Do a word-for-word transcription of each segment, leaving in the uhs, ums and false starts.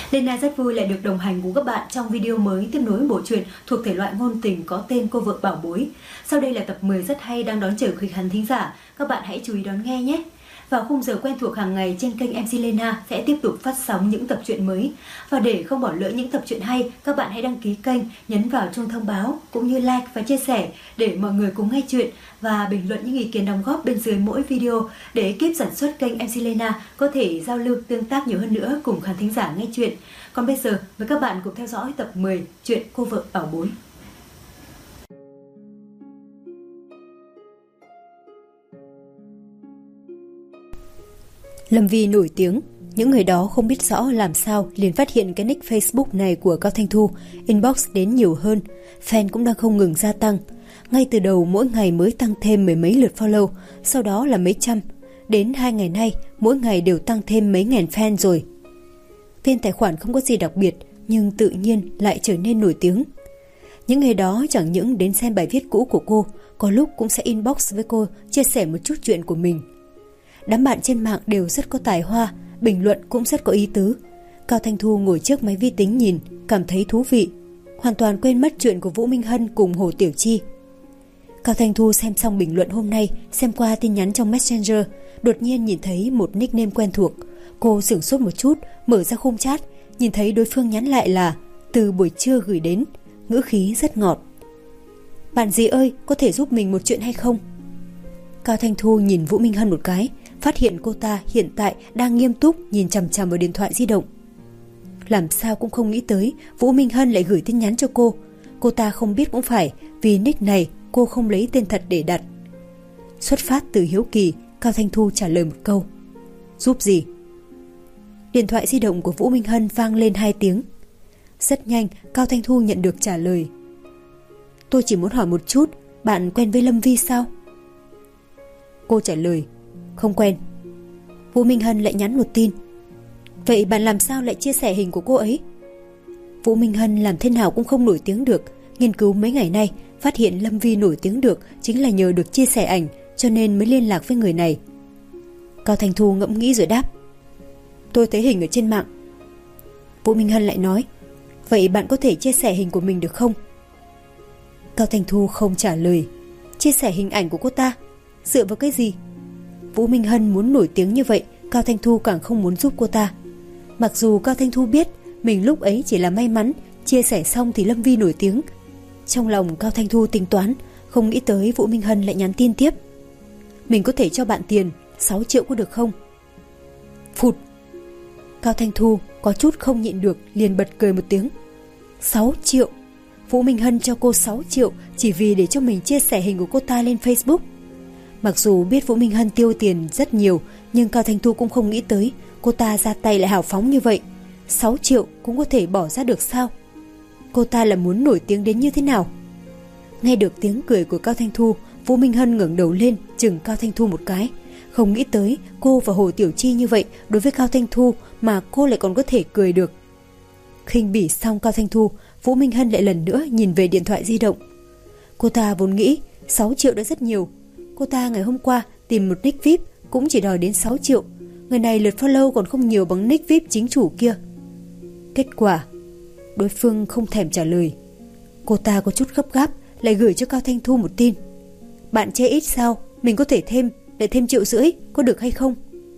Lena rất vui lại được đồng hành cùng các bạn trong video mới tiếp nối bộ truyện thuộc thể loại ngôn tình có tên Cô vợ bảo bối. Sau đây là tập mười rất hay đang đón chờ quý khán thính giả. Các bạn hãy chú ý đón nghe nhé. Vào khung giờ quen thuộc hàng ngày trên kênh em xê Lena sẽ tiếp tục phát sóng những tập truyện mới. Và để không bỏ lỡ những tập truyện hay, các bạn hãy đăng ký kênh, nhấn vào chuông thông báo cũng như like và chia sẻ để mọi người cùng nghe chuyện và bình luận những ý kiến đóng góp bên dưới mỗi video để ekip sản xuất kênh em xê Lena có thể giao lưu tương tác nhiều hơn nữa cùng khán thính giả nghe chuyện. Còn bây giờ, mời các bạn cùng theo dõi tập mười chuyện Cô vợ bảo bối. Lâm Vi nổi tiếng, những người đó không biết rõ làm sao liền phát hiện cái nick Facebook này của Cao Thanh Thu, inbox đến nhiều hơn, fan cũng đang không ngừng gia tăng. Ngay từ đầu mỗi ngày mới tăng thêm mười mấy lượt follow, sau đó là mấy trăm, đến hai ngày nay mỗi ngày đều tăng thêm mấy ngàn fan rồi. Tên tài khoản không có gì đặc biệt nhưng tự nhiên lại trở nên nổi tiếng. Những người đó chẳng những đến xem bài viết cũ của cô, có lúc cũng sẽ inbox với cô chia sẻ một chút chuyện của mình. Đám bạn trên mạng đều rất có tài hoa, bình luận cũng rất có ý tứ. Cao Thanh Thu ngồi trước máy vi tính nhìn, cảm thấy thú vị, hoàn toàn quên mất chuyện của Vũ Minh Hân cùng Hồ Tiểu Chi. Cao Thanh Thu xem xong bình luận hôm nay, xem qua tin nhắn trong Messenger, đột nhiên nhìn thấy một nickname quen thuộc. Cô sửng sốt một chút, mở ra khung chat, nhìn thấy đối phương nhắn lại là từ buổi trưa gửi đến, ngữ khí rất ngọt. Bạn gì ơi, có thể giúp mình một chuyện hay không? Cao Thanh Thu nhìn Vũ Minh Hân một cái, phát hiện cô ta hiện tại đang nghiêm túc nhìn chằm chằm vào điện thoại di động. Làm sao cũng không nghĩ tới Vũ Minh Hân lại gửi tin nhắn cho cô. Cô ta không biết cũng phải, vì nick này cô không lấy tên thật để đặt. Xuất phát từ hiếu kỳ, Cao Thanh Thu trả lời một câu: giúp gì? Điện thoại di động của Vũ Minh Hân vang lên hai tiếng. Rất nhanh Cao Thanh Thu nhận được trả lời: tôi chỉ muốn hỏi một chút, bạn quen với Lâm Vi sao? Cô trả lời: không quen. Vũ Minh Hân lại nhắn một tin: vậy bạn làm sao lại chia sẻ hình của cô ấy? Vũ Minh Hân làm thế nào cũng không nổi tiếng được. Nghiên cứu mấy ngày nay, phát hiện Lâm Vi nổi tiếng được chính là nhờ được chia sẻ ảnh, cho nên mới liên lạc với người này. Cao Thanh Thu ngẫm nghĩ rồi đáp: tôi thấy hình ở trên mạng. Vũ Minh Hân lại nói: vậy bạn có thể chia sẻ hình của mình được không? Cao Thanh Thu không trả lời. Chia sẻ hình ảnh của cô ta? Dựa vào cái gì? Vũ Minh Hân muốn nổi tiếng như vậy, Cao Thanh Thu càng không muốn giúp cô ta. Mặc dù Cao Thanh Thu biết mình lúc ấy chỉ là may mắn, chia sẻ xong thì Lâm Vi nổi tiếng. Trong lòng Cao Thanh Thu tính toán, không nghĩ tới Vũ Minh Hân lại nhắn tin tiếp: mình có thể cho bạn tiền sáu triệu có được không? Phụt! Cao Thanh Thu có chút không nhịn được, liền bật cười một tiếng. sáu triệu? Vũ Minh Hân cho cô sáu triệu chỉ vì để cho mình chia sẻ hình của cô ta lên Facebook. Mặc dù biết Vũ Minh Hân tiêu tiền rất nhiều, nhưng Cao Thanh Thu cũng không nghĩ tới cô ta ra tay lại hào phóng như vậy. sáu triệu cũng có thể bỏ ra được sao? Cô ta là muốn nổi tiếng đến như thế nào? Nghe được tiếng cười của Cao Thanh Thu, Vũ Minh Hân ngẩng đầu lên chừng Cao Thanh Thu một cái. Không nghĩ tới cô và Hồ Tiểu Chi như vậy, đối với Cao Thanh Thu mà cô lại còn có thể cười được. Khinh bỉ xong Cao Thanh Thu, Vũ Minh Hân lại lần nữa nhìn về điện thoại di động. Cô ta vốn nghĩ sáu triệu đã rất nhiều. Cô ta ngày hôm qua tìm một nick vi ai pi cũng chỉ đòi đến sáu triệu. Người này lượt follow còn không nhiều bằng nick vi ai pi chính chủ kia. Kết quả, đối phương không thèm trả lời. Cô ta có chút gấp gáp, lại gửi cho Cao Thanh Thu một tin: bạn chê ít sao, mình có thể thêm, để thêm triệu rưỡi, có được hay không?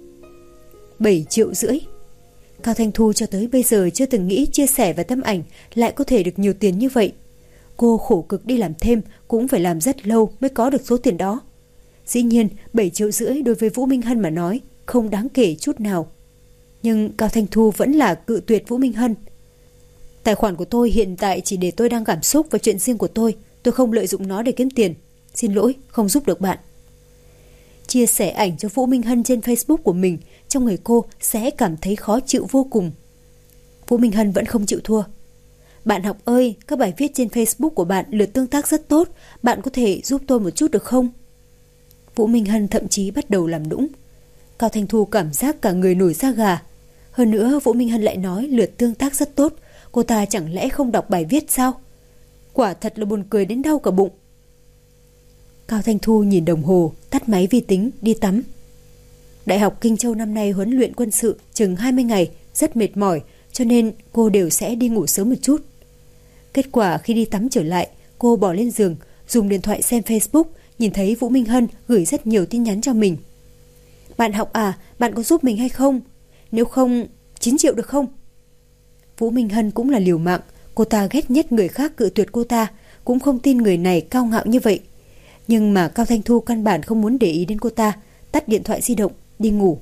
bảy triệu rưỡi. Cao Thanh Thu cho tới bây giờ chưa từng nghĩ chia sẻ và tấm ảnh lại có thể được nhiều tiền như vậy. Cô khổ cực đi làm thêm cũng phải làm rất lâu mới có được số tiền đó. Dĩ nhiên bảy triệu rưỡi đối với Vũ Minh Hân mà nói không đáng kể chút nào. Nhưng Cao Thanh Thu vẫn là cự tuyệt Vũ Minh Hân. Tài khoản của tôi hiện tại chỉ để tôi đăng cảm xúc và chuyện riêng của tôi. Tôi không lợi dụng nó để kiếm tiền. Xin lỗi, không giúp được bạn. Chia sẻ ảnh cho Vũ Minh Hân trên Facebook của mình, trong người cô sẽ cảm thấy khó chịu vô cùng. Vũ Minh Hân vẫn không chịu thua. Bạn học ơi, các bài viết trên Facebook của bạn lượt tương tác rất tốt, bạn có thể giúp tôi một chút được không? Vũ Minh Hân thậm chí bắt đầu làm nũng. Cao Thanh Thu cảm giác cả người nổi da gà. Hơn nữa Vũ Minh Hân lại nói lượt tương tác rất tốt, cô ta chẳng lẽ không đọc bài viết sao? Quả thật là buồn cười đến đau cả bụng. Cao Thanh Thu nhìn đồng hồ, tắt máy vi tính, đi tắm. Đại học Kinh Châu năm nay huấn luyện quân sự chừng hai mươi ngày, rất mệt mỏi, cho nên cô đều sẽ đi ngủ sớm một chút. Kết quả khi đi tắm trở lại, cô bỏ lên giường, dùng điện thoại xem Facebook, nhìn thấy Vũ Minh Hân gửi rất nhiều tin nhắn cho mình. Bạn học à, bạn có giúp mình hay không? Nếu không, chín triệu được không? Vũ Minh Hân cũng là liều mạng, cô ta ghét nhất người khác cự tuyệt cô ta, cũng không tin người này cao ngạo như vậy. Nhưng mà Cao Thanh Thu căn bản không muốn để ý đến cô ta, tắt điện thoại di động, đi ngủ.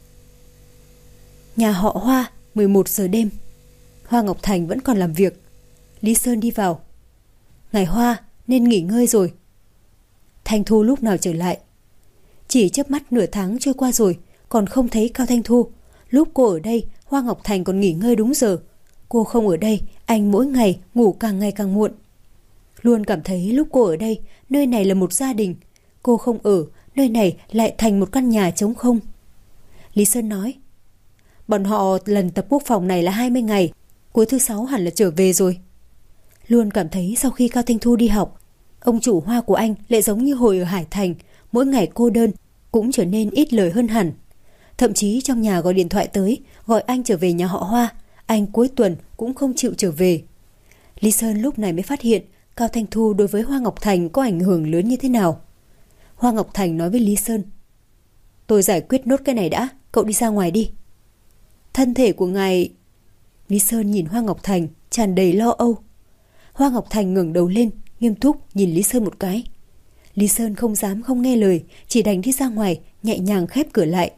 Nhà họ Hoa, mười một giờ đêm. Hoa Ngọc Thành vẫn còn làm việc. Lý Sơn đi vào. Ngài Hoa, nên nghỉ ngơi rồi. Thanh Thu lúc nào trở lại? Chỉ chớp mắt nửa tháng trôi qua rồi, còn không thấy Cao Thanh Thu. Lúc cô ở đây, Hoa Ngọc Thành còn nghỉ ngơi đúng giờ. Cô không ở đây, anh mỗi ngày ngủ càng ngày càng muộn. Luôn cảm thấy lúc cô ở đây, nơi này là một gia đình. Cô không ở, nơi này lại thành một căn nhà trống không. Lý Sơn nói, bọn họ lần tập quốc phòng này là hai mươi ngày, cuối thứ sáu hẳn là trở về rồi. Luôn cảm thấy sau khi Cao Thanh Thu đi học, ông chủ Hoa của anh lại giống như hồi ở Hải Thành, mỗi ngày cô đơn, cũng trở nên ít lời hơn hẳn. Thậm chí trong nhà gọi điện thoại tới, gọi anh trở về nhà họ Hoa, anh cuối tuần cũng không chịu trở về. Lý Sơn lúc này mới phát hiện Cao Thanh Thu đối với Hoa Ngọc Thành có ảnh hưởng lớn như thế nào. Hoa Ngọc Thành nói với Lý Sơn, tôi giải quyết nốt cái này đã, cậu đi ra ngoài đi. Thân thể của ngài... Lý Sơn nhìn Hoa Ngọc Thành tràn đầy lo âu. Hoa Ngọc Thành ngẩng đầu lên, nghiêm túc nhìn Lý Sơn một cái. Lý Sơn không dám không nghe lời, chỉ đành đi ra ngoài, nhẹ nhàng khép cửa lại.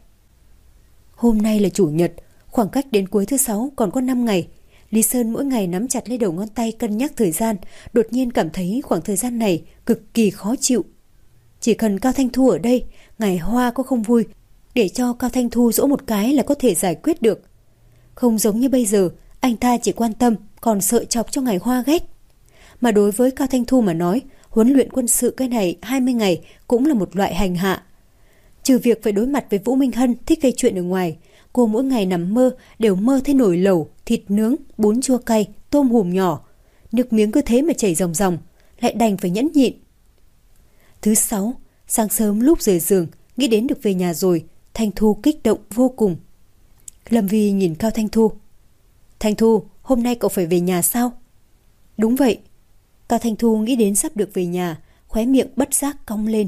Hôm nay là chủ nhật, khoảng cách đến cuối thứ sáu còn có năm ngày. Lý Sơn mỗi ngày nắm chặt lấy đầu ngón tay cân nhắc thời gian, đột nhiên cảm thấy khoảng thời gian này cực kỳ khó chịu. Chỉ cần Cao Thanh Thu ở đây, ngài Hoa có không vui, để cho Cao Thanh Thu dỗ một cái là có thể giải quyết được. Không giống như bây giờ, anh ta chỉ quan tâm, còn sợ chọc cho ngài Hoa ghét. Mà đối với Cao Thanh Thu mà nói, huấn luyện quân sự cái này hai mươi ngày cũng là một loại hành hạ. Trừ việc phải đối mặt với Vũ Minh Hân thích gây chuyện ở ngoài, cô mỗi ngày nằm mơ đều mơ thấy nồi lẩu, thịt nướng, bún chua cay, tôm hùm nhỏ. Nước miếng cứ thế mà chảy ròng ròng, lại đành phải nhẫn nhịn. Thứ sáu, sáng sớm lúc rời giường, nghĩ đến được về nhà rồi, Thanh Thu kích động vô cùng. Lâm Vi nhìn Cao Thanh Thu. Thanh Thu, hôm nay cậu phải về nhà sao? Đúng vậy. Cao Thanh Thu nghĩ đến sắp được về nhà, khóe miệng bất giác cong lên.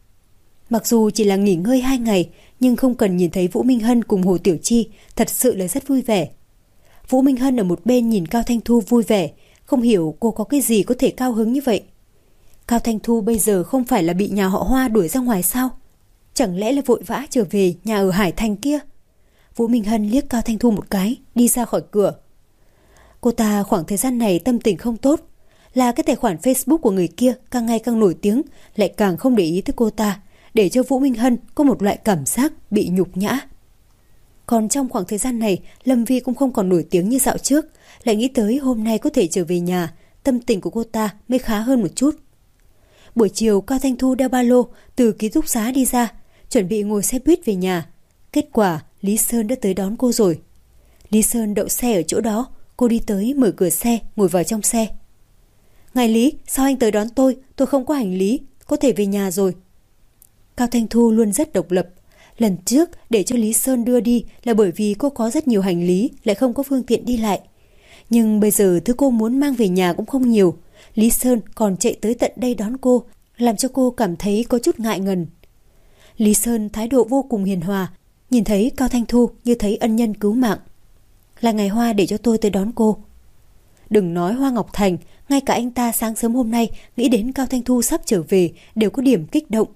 Mặc dù chỉ là nghỉ ngơi hai ngày, nhưng không cần nhìn thấy Vũ Minh Hân cùng Hồ Tiểu Chi, thật sự là rất vui vẻ. Vũ Minh Hân ở một bên nhìn Cao Thanh Thu vui vẻ, không hiểu cô có cái gì có thể cao hứng như vậy. Cao Thanh Thu bây giờ không phải là bị nhà họ Hoa đuổi ra ngoài sao? Chẳng lẽ là vội vã trở về nhà ở Hải Thành kia? Vũ Minh Hân liếc Cao Thanh Thu một cái, đi ra khỏi cửa. Cô ta khoảng thời gian này tâm tình không tốt, là cái tài khoản Facebook của người kia càng ngày càng nổi tiếng, lại càng không để ý tới cô ta, để cho Vũ Minh Hân có một loại cảm giác bị nhục nhã. Còn trong khoảng thời gian này, Lâm Vi cũng không còn nổi tiếng như dạo trước, lại nghĩ tới hôm nay có thể trở về nhà, tâm tình của cô ta mới khá hơn một chút. Buổi chiều, Cao Thanh Thu đeo ba lô từ ký túc xá đi ra, chuẩn bị ngồi xe buýt về nhà. Kết quả, Lý Sơn đã tới đón cô rồi. Lý Sơn đậu xe ở chỗ đó, cô đi tới mở cửa xe, ngồi vào trong xe. Ngài Lý, sao anh tới đón tôi? Tôi không có hành lý, có thể về nhà rồi. Cao Thanh Thu luôn rất độc lập. Lần trước để cho Lý Sơn đưa đi là bởi vì cô có rất nhiều hành lý, lại không có phương tiện đi lại. Nhưng bây giờ thứ cô muốn mang về nhà cũng không nhiều. Lý Sơn còn chạy tới tận đây đón cô, làm cho cô cảm thấy có chút ngại ngần. Lý Sơn thái độ vô cùng hiền hòa, nhìn thấy Cao Thanh Thu như thấy ân nhân cứu mạng. Là ngày Hoa để cho tôi tới đón cô. Đừng nói Hoa Ngọc Thành, ngay cả anh ta sáng sớm hôm nay nghĩ đến Cao Thanh Thu sắp trở về đều có điểm kích động.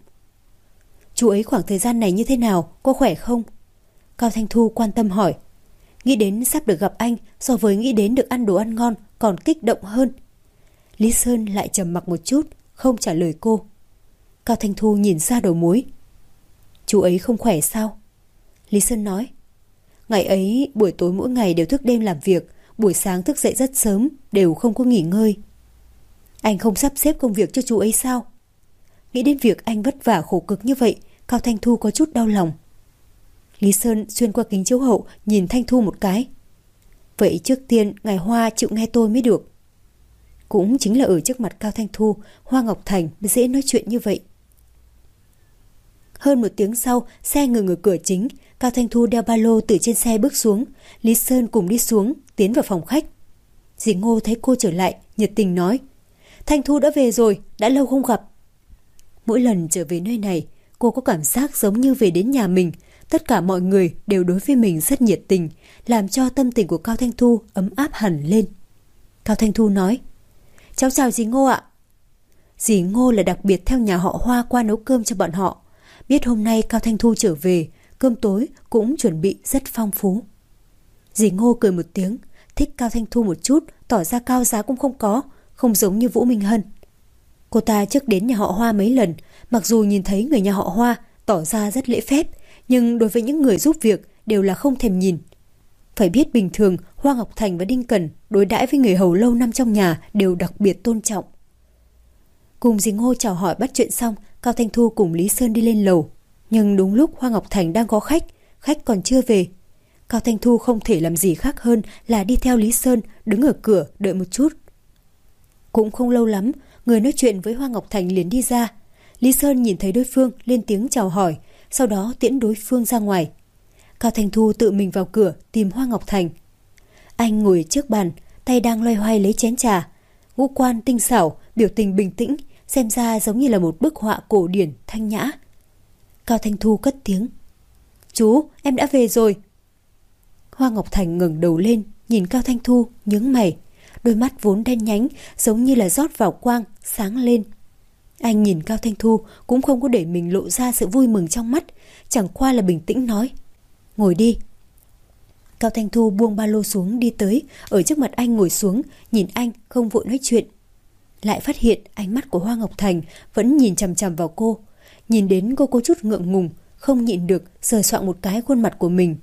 Chú ấy khoảng thời gian này như thế nào, có khỏe không? Cao Thanh Thu quan tâm hỏi. Nghĩ đến sắp được gặp anh so với nghĩ đến được ăn đồ ăn ngon còn kích động hơn. Lý Sơn lại trầm mặc một chút, không trả lời cô. Cao Thanh Thu nhìn ra đầu mối. Chú ấy không khỏe sao? Lý Sơn nói. Ngày ấy buổi tối mỗi ngày đều thức đêm làm việc, buổi sáng thức dậy rất sớm, đều không có nghỉ ngơi. Anh không sắp xếp công việc cho chú ấy sao? Nghĩ đến việc anh vất vả khổ cực như vậy, Cao Thanh Thu có chút đau lòng. Lý Sơn xuyên qua kính chiếu hậu nhìn Thanh Thu một cái. Vậy trước tiên ngài Hoa chịu nghe tôi mới được. Cũng chính là ở trước mặt Cao Thanh Thu, Hoa Ngọc Thành mới dễ nói chuyện như vậy. Hơn một tiếng sau, xe ngừng ở cửa chính. Cao Thanh Thu đeo ba lô từ trên xe bước xuống. Lý Sơn cùng đi xuống, tiến vào phòng khách. Dì Ngô thấy cô trở lại, nhiệt tình nói: Thanh Thu đã về rồi, đã lâu không gặp. Mỗi lần trở về nơi này, cô có cảm giác giống như về đến nhà mình. Tất cả mọi người đều đối với mình rất nhiệt tình, làm cho tâm tình của Cao Thanh Thu ấm áp hẳn lên. Cao Thanh Thu nói: Cháu chào dì Ngô ạ. Dì Ngô là đặc biệt theo nhà họ Hoa qua nấu cơm cho bọn họ. Biết hôm nay Cao Thanh Thu trở về, cơm tối cũng chuẩn bị rất phong phú. Dì Ngô cười một tiếng, thích Cao Thanh Thu một chút, tỏ ra cao giá cũng không có, không giống như Vũ Minh Hân. Cô ta trước đến nhà họ Hoa mấy lần, mặc dù nhìn thấy người nhà họ Hoa tỏ ra rất lễ phép, nhưng đối với những người giúp việc đều là không thèm nhìn. Phải biết bình thường Hoa Ngọc Thành và Đinh Cẩn đối đãi với người hầu lâu năm trong nhà đều đặc biệt tôn trọng. Cùng dì Ngô chào hỏi bắt chuyện xong, Cao Thanh Thu cùng Lý Sơn đi lên lầu. Nhưng đúng lúc Hoa Ngọc Thành đang có khách, khách còn chưa về. Cao Thanh Thu không thể làm gì khác hơn là đi theo Lý Sơn, đứng ở cửa đợi một chút. Cũng không lâu lắm, người nói chuyện với Hoa Ngọc Thành liền đi ra. Lý Sơn nhìn thấy đối phương lên tiếng chào hỏi, sau đó tiễn đối phương ra ngoài. Cao Thanh Thu tự mình vào cửa tìm Hoa Ngọc Thành. Anh ngồi trước bàn, tay đang loay hoay lấy chén trà, ngũ quan tinh xảo, biểu tình bình tĩnh, xem ra giống như là một bức họa cổ điển thanh nhã. Cao Thanh Thu cất tiếng: Chú, em đã về rồi. Hoa Ngọc Thành ngẩng đầu lên, nhìn Cao Thanh Thu, nhướng mày. Đôi mắt vốn đen nhánh, giống như là rót vào quang, sáng lên. Anh nhìn Cao Thanh Thu, cũng không có để mình lộ ra sự vui mừng trong mắt, chẳng qua là bình tĩnh nói: Ngồi đi. Cao Thanh Thu buông ba lô xuống đi tới, ở trước mặt anh ngồi xuống, nhìn anh không vội nói chuyện. Lại phát hiện ánh mắt của Hoa Ngọc Thành vẫn nhìn chằm chằm vào cô. Nhìn đến cô có chút ngượng ngùng, không nhịn được sờ soạng một cái khuôn mặt của mình.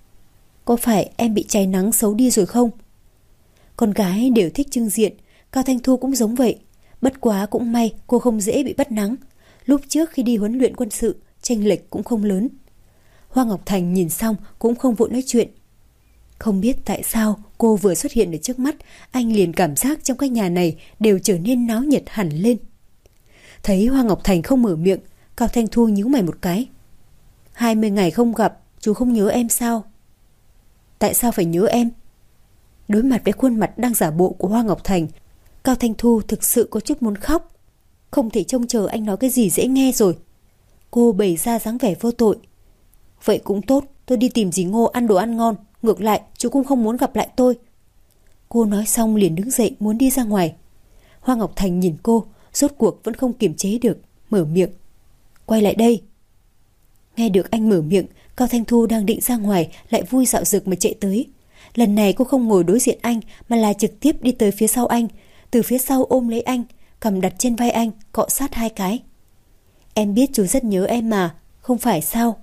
Có phải em bị cháy nắng xấu đi rồi không? Con gái đều thích trưng diện, Cao Thanh Thu cũng giống vậy. Bất quá cũng may cô không dễ bị bắt nắng. Lúc trước khi đi huấn luyện quân sự, chênh lệch cũng không lớn. Hoa Ngọc Thành nhìn xong cũng không vội nói chuyện. Không biết tại sao cô vừa xuất hiện ở trước mắt, anh liền cảm giác trong cái nhà này đều trở nên náo nhiệt hẳn lên. Thấy Hoa Ngọc Thành không mở miệng, Cao Thanh Thu nhíu mày một cái. Hai mươi ngày không gặp, chú không nhớ em sao? Tại sao phải nhớ em? Đối mặt với khuôn mặt đang giả bộ của Hoa Ngọc Thành, Cao Thanh Thu thực sự có chút muốn khóc. Không thể trông chờ anh nói cái gì dễ nghe rồi. Cô bày ra dáng vẻ vô tội. Vậy cũng tốt, tôi đi tìm dì Ngô ăn đồ ăn ngon. Ngược lại, chú cũng không muốn gặp lại tôi. Cô nói xong liền đứng dậy muốn đi ra ngoài. Hoa Ngọc Thành nhìn cô, rốt cuộc vẫn không kiềm chế được, mở miệng. Quay lại đây. Nghe được anh mở miệng, Cao Thanh Thu đang định ra ngoài lại vui dạo dực mà chạy tới. Lần này cô không ngồi đối diện anh mà là trực tiếp đi tới phía sau anh, từ phía sau ôm lấy anh, cầm đặt trên vai anh, cọ sát hai cái. Em biết chú rất nhớ em mà, không phải sao?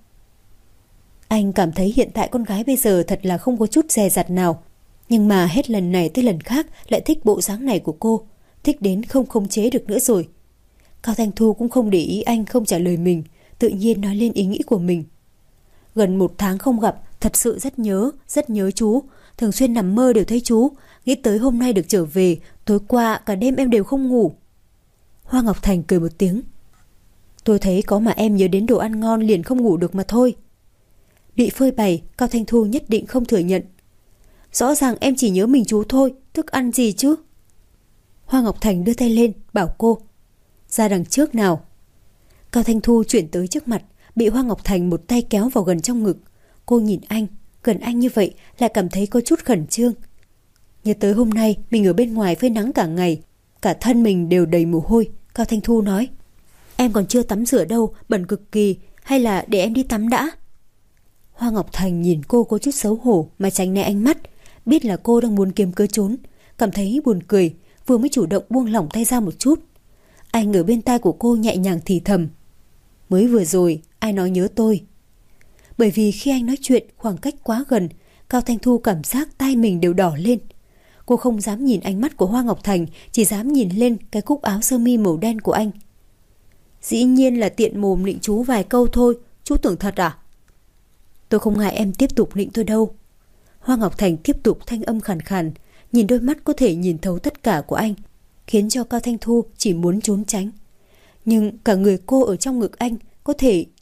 Anh cảm thấy hiện tại con gái bây giờ thật là không có chút dè dặt nào. Nhưng mà hết lần này tới lần khác lại thích bộ dáng này của cô, thích đến không khống chế được nữa rồi. Cao Thanh Thu cũng không để ý anh không trả lời mình, tự nhiên nói lên ý nghĩ của mình. Gần một tháng không gặp, thật sự rất nhớ, rất nhớ chú. Thường xuyên nằm mơ đều thấy chú. Nghĩ tới hôm nay được trở về, tối qua cả đêm em đều không ngủ. Hoa Ngọc Thành cười một tiếng. Tôi thấy có mà em nhớ đến đồ ăn ngon liền không ngủ được mà thôi. Bị phơi bày, Cao Thanh Thu nhất định không thừa nhận. Rõ ràng em chỉ nhớ mình chú thôi, thức ăn gì chứ? Hoa Ngọc Thành đưa tay lên, bảo cô. Ra đằng trước nào. Cao Thanh Thu chuyển tới trước mặt, bị Hoa Ngọc Thành một tay kéo vào gần trong ngực. Cô nhìn anh, gần anh như vậy lại cảm thấy có chút khẩn trương. Nhớ tới hôm nay mình ở bên ngoài phơi nắng cả ngày, cả thân mình đều đầy mồ hôi. Cao Thanh Thu nói. Em còn chưa tắm rửa đâu, bẩn cực kỳ, hay là để em đi tắm đã? Hoa Ngọc Thành nhìn cô có chút xấu hổ mà tránh né ánh mắt, biết là cô đang muốn kiếm cớ trốn, cảm thấy buồn cười, vừa mới chủ động buông lỏng tay ra một chút. Anh ở bên tai của cô nhẹ nhàng thì thầm. Mới vừa rồi, ai nói nhớ tôi? Bởi vì khi anh nói chuyện khoảng cách quá gần, Cao Thanh Thu cảm giác tai mình đều đỏ lên. Cô không dám nhìn ánh mắt của Hoa Ngọc Thành, chỉ dám nhìn lên cái cúc áo sơ mi màu đen của anh. Dĩ nhiên là tiện mồm nịnh chú vài câu thôi, chú tưởng thật à? Tôi không ngại em tiếp tục nịnh tôi đâu. Hoa Ngọc Thành tiếp tục thanh âm khàn khàn, nhìn đôi mắt có thể nhìn thấu tất cả của anh, khiến cho Cao Thanh Thu chỉ muốn trốn tránh. Nhưng cả người cô ở trong ngực anh có thể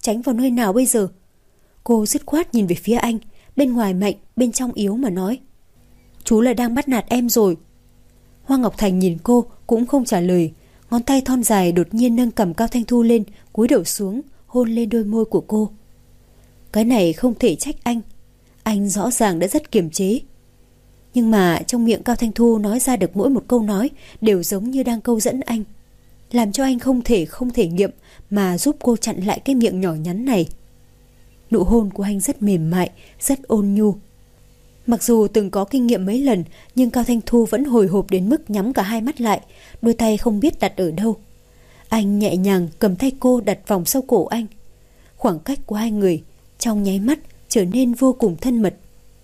tránh vào nơi nào bây giờ? Cô dứt khoát nhìn về phía anh, bên ngoài mạnh, bên trong yếu mà nói. Chú là đang bắt nạt em rồi. Hoa Ngọc Thành nhìn cô cũng không trả lời, ngón tay thon dài đột nhiên nâng cầm Cao Thanh Thu lên, cúi đầu xuống, hôn lên đôi môi của cô. Cái này không thể trách anh, anh rõ ràng đã rất kiềm chế. Nhưng mà trong miệng Cao Thanh Thu nói ra được mỗi một câu nói đều giống như đang câu dẫn anh, làm cho anh không thể không thể nghiệm mà giúp cô chặn lại cái miệng nhỏ nhắn này. Nụ hôn của anh rất mềm mại, rất ôn nhu. Mặc dù từng có kinh nghiệm mấy lần, nhưng Cao Thanh Thu vẫn hồi hộp đến mức nhắm cả hai mắt lại, đôi tay không biết đặt ở đâu. Anh nhẹ nhàng cầm tay cô đặt vòng sau cổ anh. Khoảng cách của hai người trong nháy mắt trở nên vô cùng thân mật.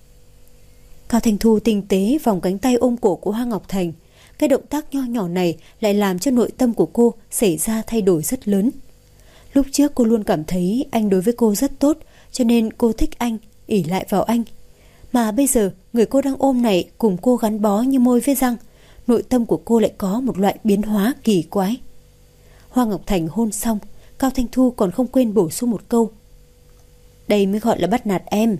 Cao Thanh Thu tinh tế vòng cánh tay ôm cổ của Hoa Ngọc Thành. Cái động tác nho nhỏ này lại làm cho nội tâm của cô xảy ra thay đổi rất lớn. Lúc trước cô luôn cảm thấy anh đối với cô rất tốt, cho nên cô thích anh, ỷ lại vào anh. Mà bây giờ người cô đang ôm này cùng cô gắn bó như môi với răng, nội tâm của cô lại có một loại biến hóa kỳ quái. Hoa Ngọc Thành hôn xong, Cao Thanh Thu còn không quên bổ sung một câu. Đây mới gọi là bắt nạt em.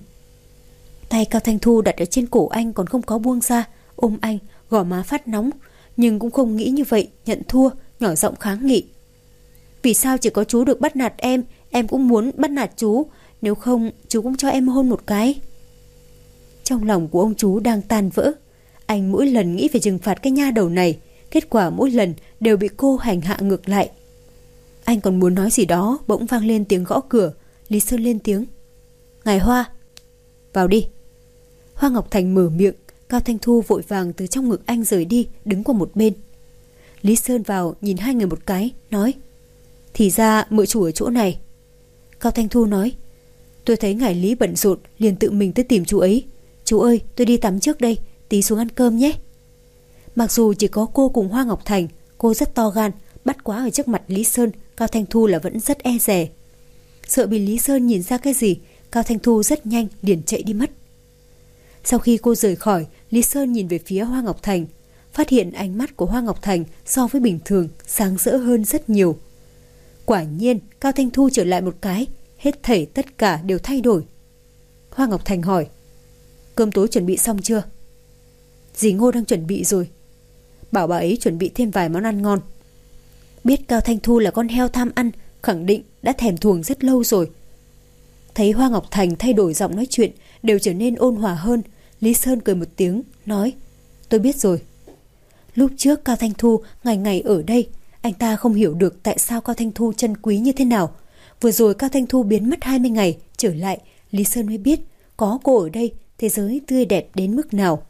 Tay Cao Thanh Thu đặt ở trên cổ anh còn không có buông ra, ôm anh, gò má phát nóng, nhưng cũng không nghĩ như vậy, nhận thua, nhỏ giọng kháng nghị. Vì sao chỉ có chú được bắt nạt em, em cũng muốn bắt nạt chú, nếu không chú cũng cho em hôn một cái. Trong lòng của ông chú đang tan vỡ. Anh mỗi lần nghĩ về trừng phạt cái nha đầu này, kết quả mỗi lần đều bị cô hành hạ ngược lại. Anh còn muốn nói gì đó, bỗng vang lên tiếng gõ cửa. Lý Sơn lên tiếng. Ngài Hoa. Vào đi. Hoa Ngọc Thành mở miệng, Cao Thanh Thu vội vàng từ trong ngực anh rời đi, đứng qua một bên. Lý Sơn vào nhìn hai người một cái, nói. Thì ra mợ chủ ở chỗ này. Cao Thanh Thu nói. Tôi thấy ngài Lý bận rộn, liền tự mình tới tìm chú ấy. Chú ơi, tôi đi tắm trước đây, tí xuống ăn cơm nhé. Mặc dù chỉ có cô cùng Hoa Ngọc Thành, cô rất to gan, bắt quá ở trước mặt Lý Sơn, Cao Thanh Thu là vẫn rất e dè. Sợ bị Lý Sơn nhìn ra cái gì, Cao Thanh Thu rất nhanh liền chạy đi mất. Sau khi cô rời khỏi, Lý Sơn nhìn về phía Hoa Ngọc Thành, phát hiện ánh mắt của Hoa Ngọc Thành so với bình thường sáng rỡ hơn rất nhiều. Quả nhiên, Cao Thanh Thu trở lại một cái, hết thảy tất cả đều thay đổi. Hoa Ngọc Thành hỏi. Cơm tối chuẩn bị xong chưa? Dì Ngô đang chuẩn bị rồi. Bảo bà ấy chuẩn bị thêm vài món ăn ngon. Biết Cao Thanh Thu là con heo tham ăn, khẳng định đã thèm thuồng rất lâu rồi. Thấy Hoa Ngọc Thành thay đổi giọng nói chuyện, đều trở nên ôn hòa hơn, Lý Sơn cười một tiếng, nói. Tôi biết rồi. Lúc trước Cao Thanh Thu ngày ngày ở đây, anh ta không hiểu được tại sao Cao Thanh Thu trân quý như thế nào. Vừa rồi Cao Thanh Thu biến mất hai mươi ngày, trở lại, Lý Sơn mới biết có cô ở đây, thế giới tươi đẹp đến mức nào.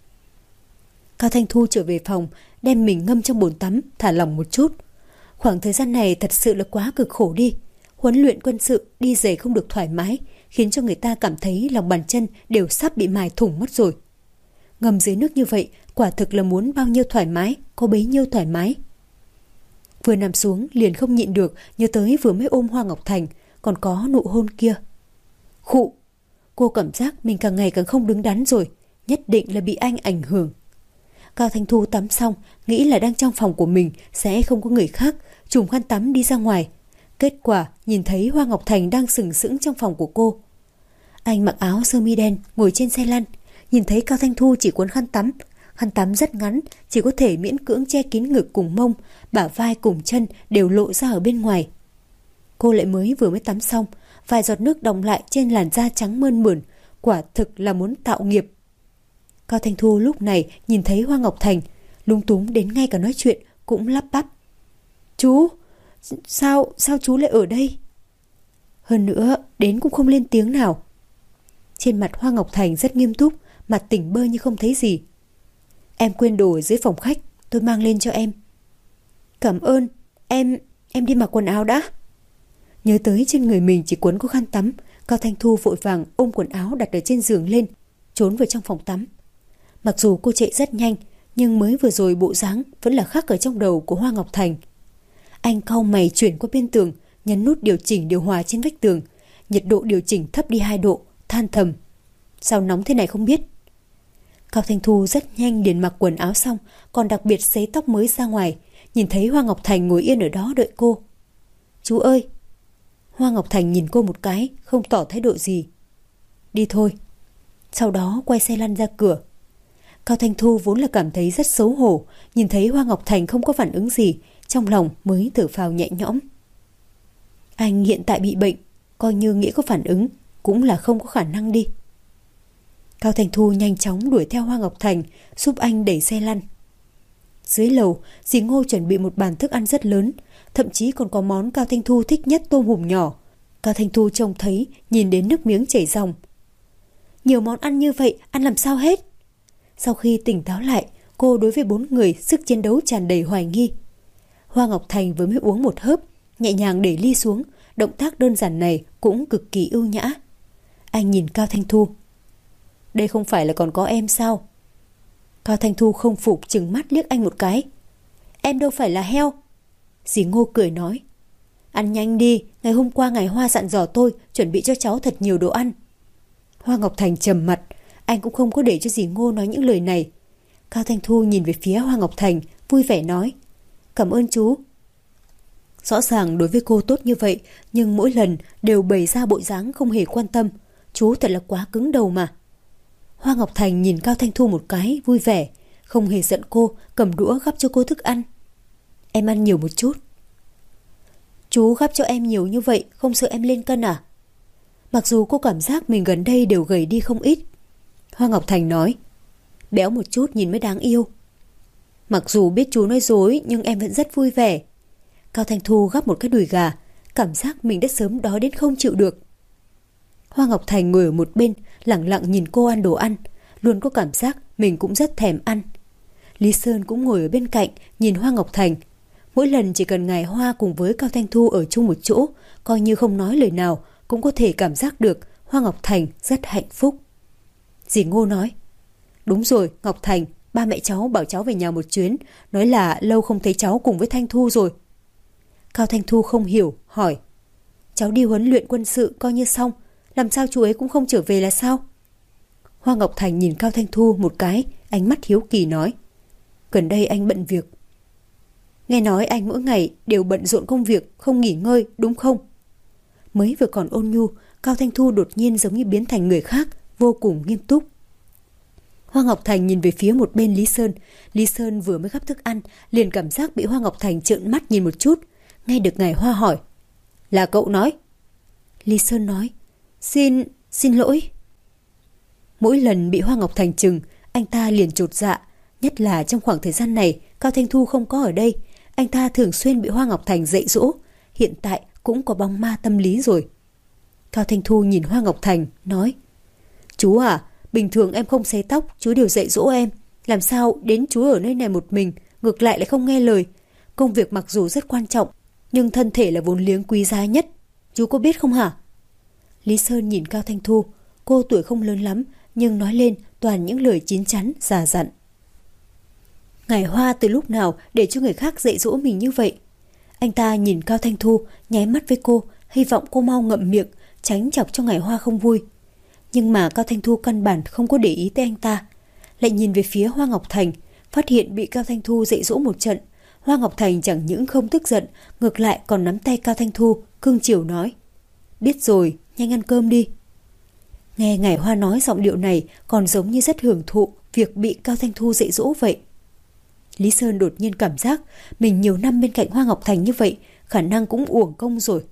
Cao Thanh Thu trở về phòng, đem mình ngâm trong bồn tắm, thả lỏng một chút. Khoảng thời gian này thật sự là quá cực khổ đi. Huấn luyện quân sự, đi giày không được thoải mái, khiến cho người ta cảm thấy lòng bàn chân đều sắp bị mài thủng mất rồi. Ngâm dưới nước như vậy, quả thực là muốn bao nhiêu thoải mái, có bấy nhiêu thoải mái. Vừa nằm xuống liền không nhịn được, nhớ tới vừa mới ôm Hoa Ngọc Thành, còn có nụ hôn kia. Khụ, cô cảm giác mình càng ngày càng không đứng đắn rồi, nhất định là bị anh ảnh hưởng. Cao Thanh Thu tắm xong, nghĩ là đang trong phòng của mình, sẽ không có người khác, trùm khăn tắm đi ra ngoài. Kết quả nhìn thấy Hoa Ngọc Thành đang sừng sững trong phòng của cô. Anh mặc áo sơ mi đen, ngồi trên xe lăn, nhìn thấy Cao Thanh Thu chỉ cuốn khăn tắm. Khăn tắm rất ngắn, chỉ có thể miễn cưỡng che kín ngực cùng mông, bả vai cùng chân đều lộ ra ở bên ngoài. Cô lại mới vừa mới tắm xong, vài giọt nước đọng lại trên làn da trắng mơn mởn, quả thực là muốn tạo nghiệp. Cao Thanh Thu lúc này nhìn thấy Hoa Ngọc Thành, lúng túng đến ngay cả nói chuyện cũng lắp bắp. Chú, sao, sao chú lại ở đây? Hơn nữa, đến cũng không lên tiếng nào. Trên mặt Hoa Ngọc Thành rất nghiêm túc, mặt tỉnh bơ như không thấy gì. Em quên đồ ở dưới phòng khách, tôi mang lên cho em. Cảm ơn, em, em đi mặc quần áo đã. Nhớ tới trên người mình chỉ quấn có khăn tắm, Cao Thanh Thu vội vàng ôm quần áo đặt ở trên giường lên, trốn vào trong phòng tắm. Mặc dù cô chạy rất nhanh, nhưng mới vừa rồi bộ dáng vẫn là khắc ở trong đầu của Hoa Ngọc Thành. Anh cau mày chuyển qua bên tường, nhấn nút điều chỉnh điều hòa trên vách tường, nhiệt độ điều chỉnh thấp đi hai độ, than thầm. Sao nóng thế này không biết. Cao Thanh Thu rất nhanh liền mặc quần áo xong, còn đặc biệt sấy tóc mới ra ngoài, nhìn thấy Hoa Ngọc Thành ngồi yên ở đó đợi cô. Chú ơi! Hoa Ngọc Thành nhìn cô một cái, không tỏ thái độ gì. Đi thôi. Sau đó quay xe lăn ra cửa. Cao Thanh Thu vốn là cảm thấy rất xấu hổ, nhìn thấy Hoa Ngọc Thành không có phản ứng gì, trong lòng mới thở phào nhẹ nhõm. Anh hiện tại bị bệnh, coi như nghĩ có phản ứng cũng là không có khả năng đi. Cao Thanh Thu nhanh chóng đuổi theo Hoa Ngọc Thành, giúp anh đẩy xe lăn. Dưới lầu, dì Ngô chuẩn bị một bàn thức ăn rất lớn, thậm chí còn có món Cao Thanh Thu thích nhất, tôm hùm nhỏ. Cao Thanh Thu trông thấy, nhìn đến nước miếng chảy ròng. Nhiều món ăn như vậy, ăn làm sao hết? Sau khi tỉnh táo lại, cô đối với bốn người sức chiến đấu tràn đầy hoài nghi. Hoa Ngọc Thành vừa mới uống một hớp, nhẹ nhàng để ly xuống, động tác đơn giản này cũng cực kỳ ưu nhã. Anh nhìn Cao Thanh Thu. Đây không phải là còn có em sao? Cao Thanh Thu không phục trừng mắt liếc anh một cái. Em đâu phải là heo. Dì Ngô cười nói. Ăn nhanh đi, ngày hôm qua ngày Hoa dặn dò tôi chuẩn bị cho cháu thật nhiều đồ ăn. Hoa Ngọc Thành trầm mặt, anh cũng không có để cho dì Ngô nói những lời này. Cao Thanh Thu nhìn về phía Hoa Ngọc Thành, vui vẻ nói. Cảm ơn chú. Rõ ràng đối với cô tốt như vậy, nhưng mỗi lần đều bày ra bộ dáng không hề quan tâm. Chú thật là quá cứng đầu mà. Hoa Ngọc Thành nhìn Cao Thanh Thu một cái, vui vẻ, không hề giận cô, cầm đũa gắp cho cô thức ăn. Em ăn nhiều một chút. Chú gắp cho em nhiều như vậy, không sợ em lên cân à? Mặc dù cô cảm giác mình gần đây đều gầy đi không ít. Hoa Ngọc Thành nói. Béo một chút nhìn mới đáng yêu. Mặc dù biết chú nói dối, nhưng em vẫn rất vui vẻ. Cao Thanh Thu gắp một cái đùi gà, cảm giác mình đã sớm đói đến không chịu được. Hoa Ngọc Thành ngồi ở một bên, lặng lặng nhìn cô ăn đồ ăn, luôn có cảm giác mình cũng rất thèm ăn. Lý Sơn cũng ngồi ở bên cạnh, nhìn Hoa Ngọc Thành. Mỗi lần chỉ cần Ngài Hoa cùng với Cao Thanh Thu ở chung một chỗ, coi như không nói lời nào, cũng có thể cảm giác được Hoa Ngọc Thành rất hạnh phúc. Dì Ngô nói. Đúng rồi, Ngọc Thành, ba mẹ cháu bảo cháu về nhà một chuyến, nói là lâu không thấy cháu cùng với Thanh Thu rồi. Cao Thanh Thu không hiểu, hỏi. Cháu đi huấn luyện quân sự coi như xong, làm sao chú ấy cũng không trở về là sao? Hoa Ngọc Thành nhìn Cao Thanh Thu một cái, ánh mắt hiếu kỳ nói. Gần đây anh bận việc. Nghe nói anh mỗi ngày đều bận rộn công việc, không nghỉ ngơi, đúng không? Mới vừa còn ôn nhu, Cao Thanh Thu đột nhiên giống như biến thành người khác, vô cùng nghiêm túc. Hoa Ngọc Thành nhìn về phía một bên Lý Sơn. Lý Sơn vừa mới gắp thức ăn, liền cảm giác bị Hoa Ngọc Thành trợn mắt nhìn một chút. Nghe được Ngài Hoa hỏi. Là cậu nói? Lý Sơn nói. Xin, xin lỗi. Mỗi lần bị Hoa Ngọc Thành chừng, anh ta liền chột dạ. Nhất là trong khoảng thời gian này, Cao Thanh Thu không có ở đây. Anh ta thường xuyên bị Hoa Ngọc Thành dạy dỗ. Hiện tại cũng có bóng ma tâm lý rồi. Cao Thanh Thu nhìn Hoa Ngọc Thành, nói. Chú à, bình thường em không sấy tóc, chú đều dạy dỗ em. Làm sao đến chú ở nơi này một mình, ngược lại lại không nghe lời. Công việc mặc dù rất quan trọng, nhưng thân thể là vốn liếng quý giá nhất. Chú có biết không hả? Lý Sơn nhìn Cao Thanh Thu. Cô tuổi không lớn lắm, nhưng nói lên toàn những lời chín chắn, già dặn. Ngài Hoa từ lúc nào để cho người khác dạy dỗ mình như vậy? Anh ta nhìn Cao Thanh Thu, nháy mắt với cô, hy vọng cô mau ngậm miệng, tránh chọc cho Ngài Hoa không vui. Nhưng mà Cao Thanh Thu căn bản không có để ý tới anh ta. Lại nhìn về phía Hoa Ngọc Thành, phát hiện bị Cao Thanh Thu dạy dỗ một trận. Hoa Ngọc Thành chẳng những không tức giận, ngược lại còn nắm tay Cao Thanh Thu, cưng chiều nói. Biết rồi, nhanh ăn cơm đi. Nghe Ngài Hoa nói giọng điệu này còn giống như rất hưởng thụ việc bị Cao Thanh Thu dạy dỗ vậy. Lý Sơn đột nhiên cảm giác mình nhiều năm bên cạnh Hoa Ngọc Thành như vậy, khả năng cũng uổng công rồi.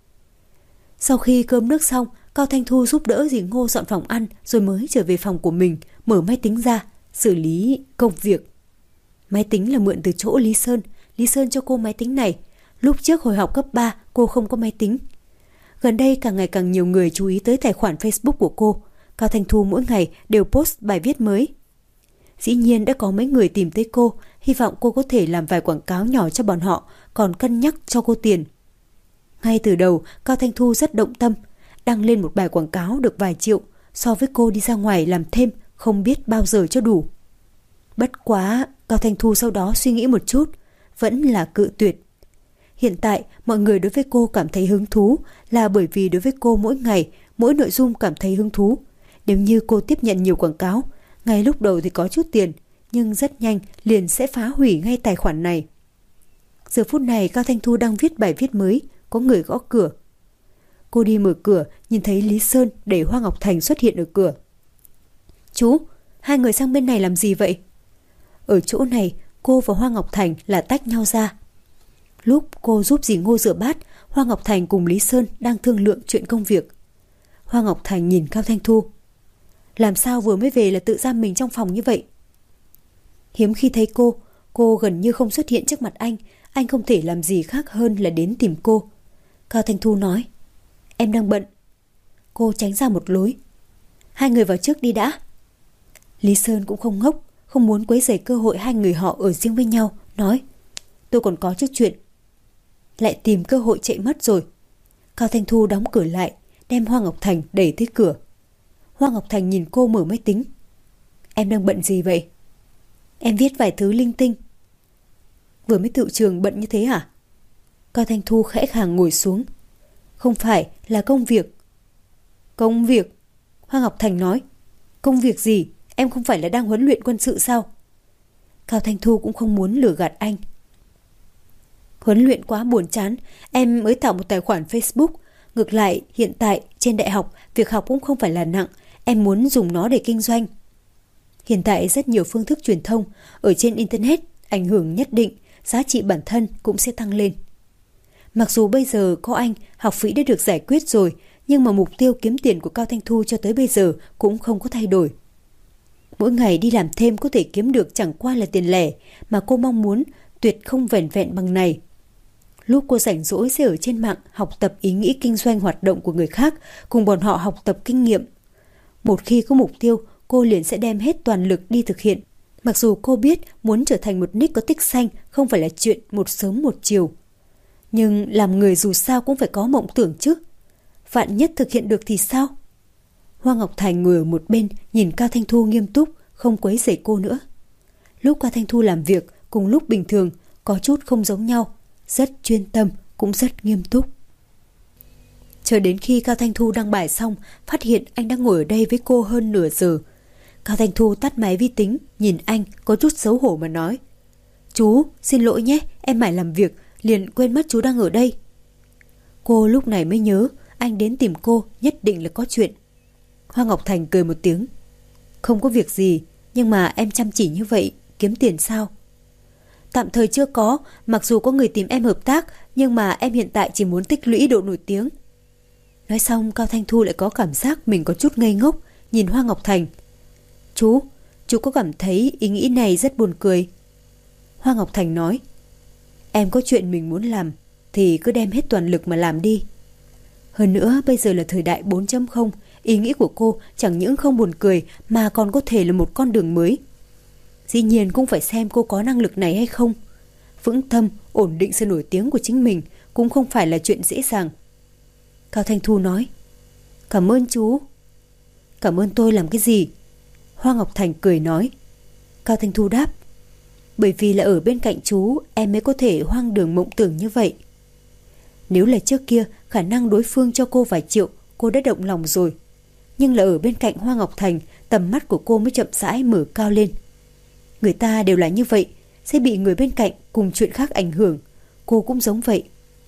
Sau khi cơm nước xong, Cao Thanh Thu giúp đỡ dì Ngô dọn phòng ăn rồi mới trở về phòng của mình, mở máy tính ra, xử lý công việc. Máy tính là mượn từ chỗ Lý Sơn, Lý Sơn cho cô máy tính này. Lúc trước hồi học cấp ba, cô không có máy tính. Gần đây càng ngày càng nhiều người chú ý tới tài khoản Facebook của cô. Cao Thanh Thu mỗi ngày đều post bài viết mới. Dĩ nhiên đã có mấy người tìm tới cô, hy vọng cô có thể làm vài quảng cáo nhỏ cho bọn họ, còn cân nhắc cho cô tiền. Ngay từ đầu, Cao Thanh Thu rất động tâm, đăng lên một bài quảng cáo được vài triệu, so với cô đi ra ngoài làm thêm không biết bao giờ cho đủ. Bất quá, Cao Thanh Thu sau đó suy nghĩ một chút, vẫn là cự tuyệt. Hiện tại, mọi người đối với cô cảm thấy hứng thú là bởi vì đối với cô mỗi ngày, mỗi nội dung cảm thấy hứng thú. Nếu như cô tiếp nhận nhiều quảng cáo, ngay lúc đầu thì có chút tiền, nhưng rất nhanh liền sẽ phá hủy ngay tài khoản này. Giờ phút này Cao Thanh Thu đang viết bài viết mới, có người gõ cửa. Cô đi mở cửa, nhìn thấy Lý Sơn đẩy Hoa Ngọc Thành xuất hiện ở cửa. Chú, hai người sang bên này làm gì vậy? Ở chỗ này, cô và Hoa Ngọc Thành là tách nhau ra. Lúc cô giúp dì Ngô rửa bát, Hoa Ngọc Thành cùng Lý Sơn đang thương lượng chuyện công việc. Hoa Ngọc Thành nhìn Cao Thanh Thu. Làm sao vừa mới về là tự giam mình trong phòng như vậy? Hiếm khi thấy cô, cô gần như không xuất hiện trước mặt anh. Anh không thể làm gì khác hơn là đến tìm cô. Cao Thanh Thu nói, em đang bận. Cô tránh ra một lối. Hai người vào trước đi đã. Lý Sơn cũng không ngốc, không muốn quấy rầy cơ hội hai người họ ở riêng với nhau, nói, tôi còn có chút chuyện. Lại tìm cơ hội chạy mất rồi. Cao Thanh Thu đóng cửa lại, đem Hoa Ngọc Thành đẩy tới cửa. Hoa Ngọc Thành nhìn cô mở máy tính. Em đang bận gì vậy? Em viết vài thứ linh tinh. Vừa mới tự trường bận như thế hả? Cao Thanh Thu khẽ khàng ngồi xuống. Không phải, là công việc. Công việc? Hoa Ngọc Thành nói. Công việc gì? Em không phải là đang huấn luyện quân sự sao? Cao Thanh Thu cũng không muốn lừa gạt anh. Huấn luyện quá buồn chán, em mới tạo một tài khoản Facebook. Ngược lại, hiện tại trên đại học, việc học cũng không phải là nặng. Em muốn dùng nó để kinh doanh. Hiện tại rất nhiều phương thức truyền thông ở trên Internet ảnh hưởng nhất định, giá trị bản thân cũng sẽ tăng lên. Mặc dù bây giờ có anh, học phí đã được giải quyết rồi, nhưng mà mục tiêu kiếm tiền của Cao Thanh Thu cho tới bây giờ cũng không có thay đổi. Mỗi ngày đi làm thêm có thể kiếm được chẳng qua là tiền lẻ, mà cô mong muốn tuyệt không vẻn vẹn bằng này. Lúc cô rảnh rỗi sẽ ở trên mạng học tập ý nghĩ kinh doanh hoạt động của người khác, cùng bọn họ học tập kinh nghiệm. Một khi có mục tiêu, cô liền sẽ đem hết toàn lực đi thực hiện. Mặc dù cô biết muốn trở thành một nick có tích xanh không phải là chuyện một sớm một chiều. Nhưng làm người dù sao cũng phải có mộng tưởng chứ. Vạn nhất thực hiện được thì sao? Hoa Ngọc Thành ngồi ở một bên nhìn Cao Thanh Thu nghiêm túc, không quấy rầy cô nữa. Lúc Cao Thanh Thu làm việc cùng lúc bình thường có chút không giống nhau, rất chuyên tâm, cũng rất nghiêm túc. Chờ đến khi Cao Thanh Thu đăng bài xong, phát hiện anh đang ngồi ở đây với cô hơn nửa giờ. Cao Thanh Thu tắt máy vi tính, nhìn anh có chút xấu hổ mà nói, chú, xin lỗi nhé, em mải làm việc, liền quên mất chú đang ở đây. Cô lúc này mới nhớ, anh đến tìm cô nhất định là có chuyện. Hoa Ngọc Thành cười một tiếng, không có việc gì, nhưng mà em chăm chỉ như vậy, kiếm tiền sao? Tạm thời chưa có, mặc dù có người tìm em hợp tác, nhưng mà em hiện tại chỉ muốn tích lũy độ nổi tiếng. Nói xong, Cao Thanh Thu lại có cảm giác mình có chút ngây ngốc, nhìn Hoa Ngọc Thành. Chú, chú có cảm thấy ý nghĩ này rất buồn cười? Hoa Ngọc Thành nói, em có chuyện mình muốn làm, thì cứ đem hết toàn lực mà làm đi. Hơn nữa, bây giờ là thời đại bốn chấm không, ý nghĩ của cô chẳng những không buồn cười mà còn có thể là một con đường mới. Dĩ nhiên cũng phải xem cô có năng lực này hay không. Vững tâm, ổn định sự nổi tiếng của chính mình cũng không phải là chuyện dễ dàng. Cao Thanh Thu nói, cảm ơn chú. Cảm ơn tôi làm cái gì? Hoa Ngọc Thành cười nói. Cao Thanh Thu đáp, bởi vì là ở bên cạnh chú em mới có thể hoang đường mộng tưởng như vậy. Nếu là trước kia, khả năng đối phương cho cô vài triệu, cô đã động lòng rồi. Nhưng là ở bên cạnh Hoa Ngọc Thành, tầm mắt của cô mới chậm rãi mở cao lên. Người ta đều là như vậy, sẽ bị người bên cạnh cùng chuyện khác ảnh hưởng. Cô cũng giống vậy.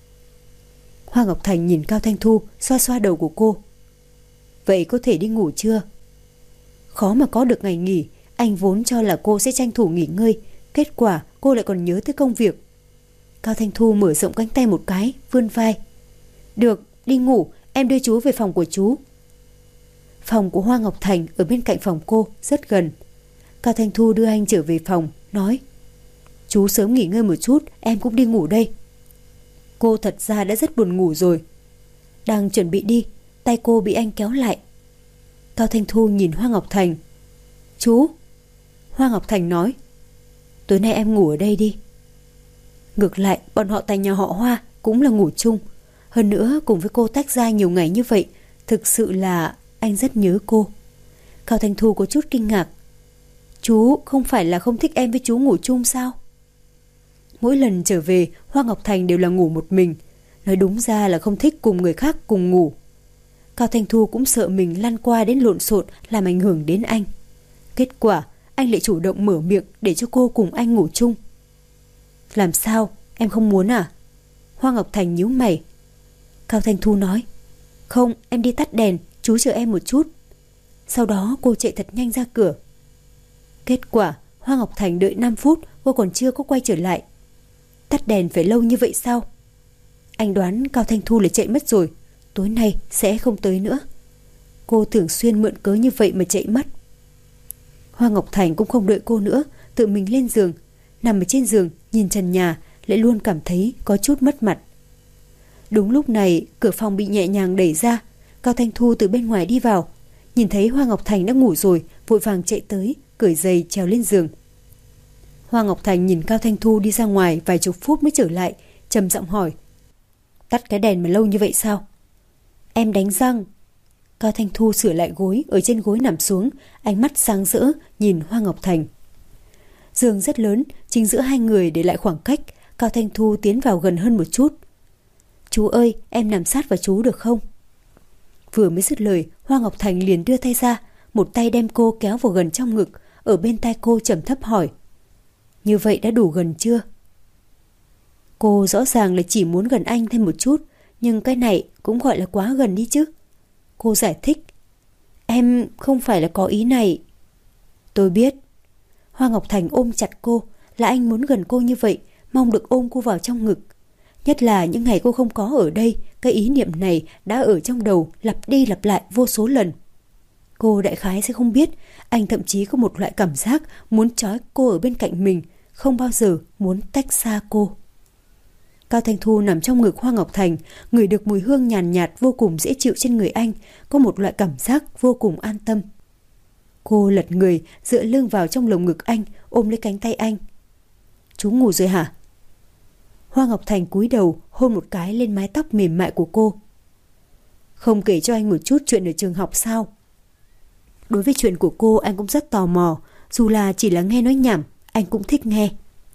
Hoa Ngọc Thành nhìn Cao Thanh Thu, xoa xoa đầu của cô. Vậy có thể đi ngủ chưa? Khó mà có được ngày nghỉ, anh vốn cho là cô sẽ tranh thủ nghỉ ngơi, kết quả cô lại còn nhớ tới công việc. Cao Thanh Thu mở rộng cánh tay một cái, vươn vai. Được, đi ngủ, em đưa chú về phòng của chú. Phòng của Hoa Ngọc Thành ở bên cạnh phòng cô, rất gần. Cao Thanh Thu đưa anh trở về phòng, nói, chú sớm nghỉ ngơi một chút, em cũng đi ngủ đây. Cô thật ra đã rất buồn ngủ rồi. Đang chuẩn bị đi, tay cô bị anh kéo lại. Cao Thanh Thu nhìn Hoa Ngọc Thành. Chú. Hoa Ngọc Thành nói, tối nay em ngủ ở đây đi. Ngược lại, bọn họ tại nhà họ Hoa cũng là ngủ chung. Hơn nữa, cùng với cô tách ra nhiều ngày như vậy, thực sự là anh rất nhớ cô. Cao Thanh Thu có chút kinh ngạc. Chú không phải là không thích em với chú ngủ chung sao? Mỗi lần trở về, Hoa Ngọc Thành đều là ngủ một mình. Nói đúng ra là không thích cùng người khác cùng ngủ. Cao Thanh Thu cũng sợ mình lăn qua đến lộn xộn làm ảnh hưởng đến anh. Kết quả, anh lại chủ động mở miệng để cho cô cùng anh ngủ chung. Làm sao? Em không muốn à? Hoa Ngọc Thành nhíu mày. Cao Thanh Thu nói, Không, em đi tắt đèn, chú chờ em một chút. Sau đó cô chạy thật nhanh ra cửa. Kết quả Hoa Ngọc Thành đợi năm phút, cô còn chưa có quay trở lại. Tắt đèn phải lâu như vậy sao? Anh đoán Cao Thanh Thu lại chạy mất rồi, tối nay sẽ không tới nữa. Cô thường xuyên mượn cớ như vậy mà chạy mất. Hoa Ngọc Thành cũng không đợi cô nữa, tự mình lên giường. Nằm ở trên giường nhìn trần nhà, lại luôn cảm thấy có chút mất mặt. Đúng lúc này cửa phòng bị nhẹ nhàng đẩy ra. Cao Thanh Thu từ bên ngoài đi vào, nhìn thấy Hoa Ngọc Thành đã ngủ rồi, vội vàng chạy tới, cởi giày trèo lên giường. Hoa Ngọc Thành nhìn Cao Thanh Thu đi ra ngoài vài chục phút mới trở lại, trầm giọng hỏi: Tắt cái đèn mà lâu như vậy sao? Em đánh răng. Cao Thanh Thu sửa lại gối, ở trên gối nằm xuống, ánh mắt sáng rỡ nhìn Hoa Ngọc Thành. Giường rất lớn, chính giữa hai người để lại khoảng cách. Cao Thanh Thu tiến vào gần hơn một chút. Chú ơi, em nằm sát vào chú được không? Vừa mới dứt lời, Hoa Ngọc Thành liền đưa tay ra, một tay đem cô kéo vào gần trong ngực, ở bên tai cô trầm thấp hỏi: Như vậy đã đủ gần chưa? Cô rõ ràng là chỉ muốn gần anh thêm một chút, nhưng cái này cũng gọi là quá gần đi chứ. Cô giải thích: Em không phải là có ý này. Tôi biết. Hoa Ngọc Thành ôm chặt cô, là anh muốn gần cô như vậy, mong được ôm cô vào trong ngực. Nhất là những ngày cô không có ở đây, cái ý niệm này đã ở trong đầu lặp đi lặp lại vô số lần. Cô đại khái sẽ không biết, anh thậm chí có một loại cảm giác muốn trói cô ở bên cạnh mình, không bao giờ muốn tách xa cô. Cao Thanh Thu nằm trong ngực Hoa Ngọc Thành, ngửi được mùi hương nhàn nhạt, nhạt vô cùng dễ chịu trên người anh, có một loại cảm giác vô cùng an tâm. Cô lật người, dựa lưng vào trong lồng ngực anh, ôm lấy cánh tay anh. Chú ngủ rồi hả? Hoa Ngọc Thành cúi đầu hôn một cái lên mái tóc mềm mại của cô. Không kể cho anh một chút chuyện ở trường học sao? Đối với chuyện của cô anh cũng rất tò mò, dù là chỉ là nghe nói nhảm, anh cũng thích nghe.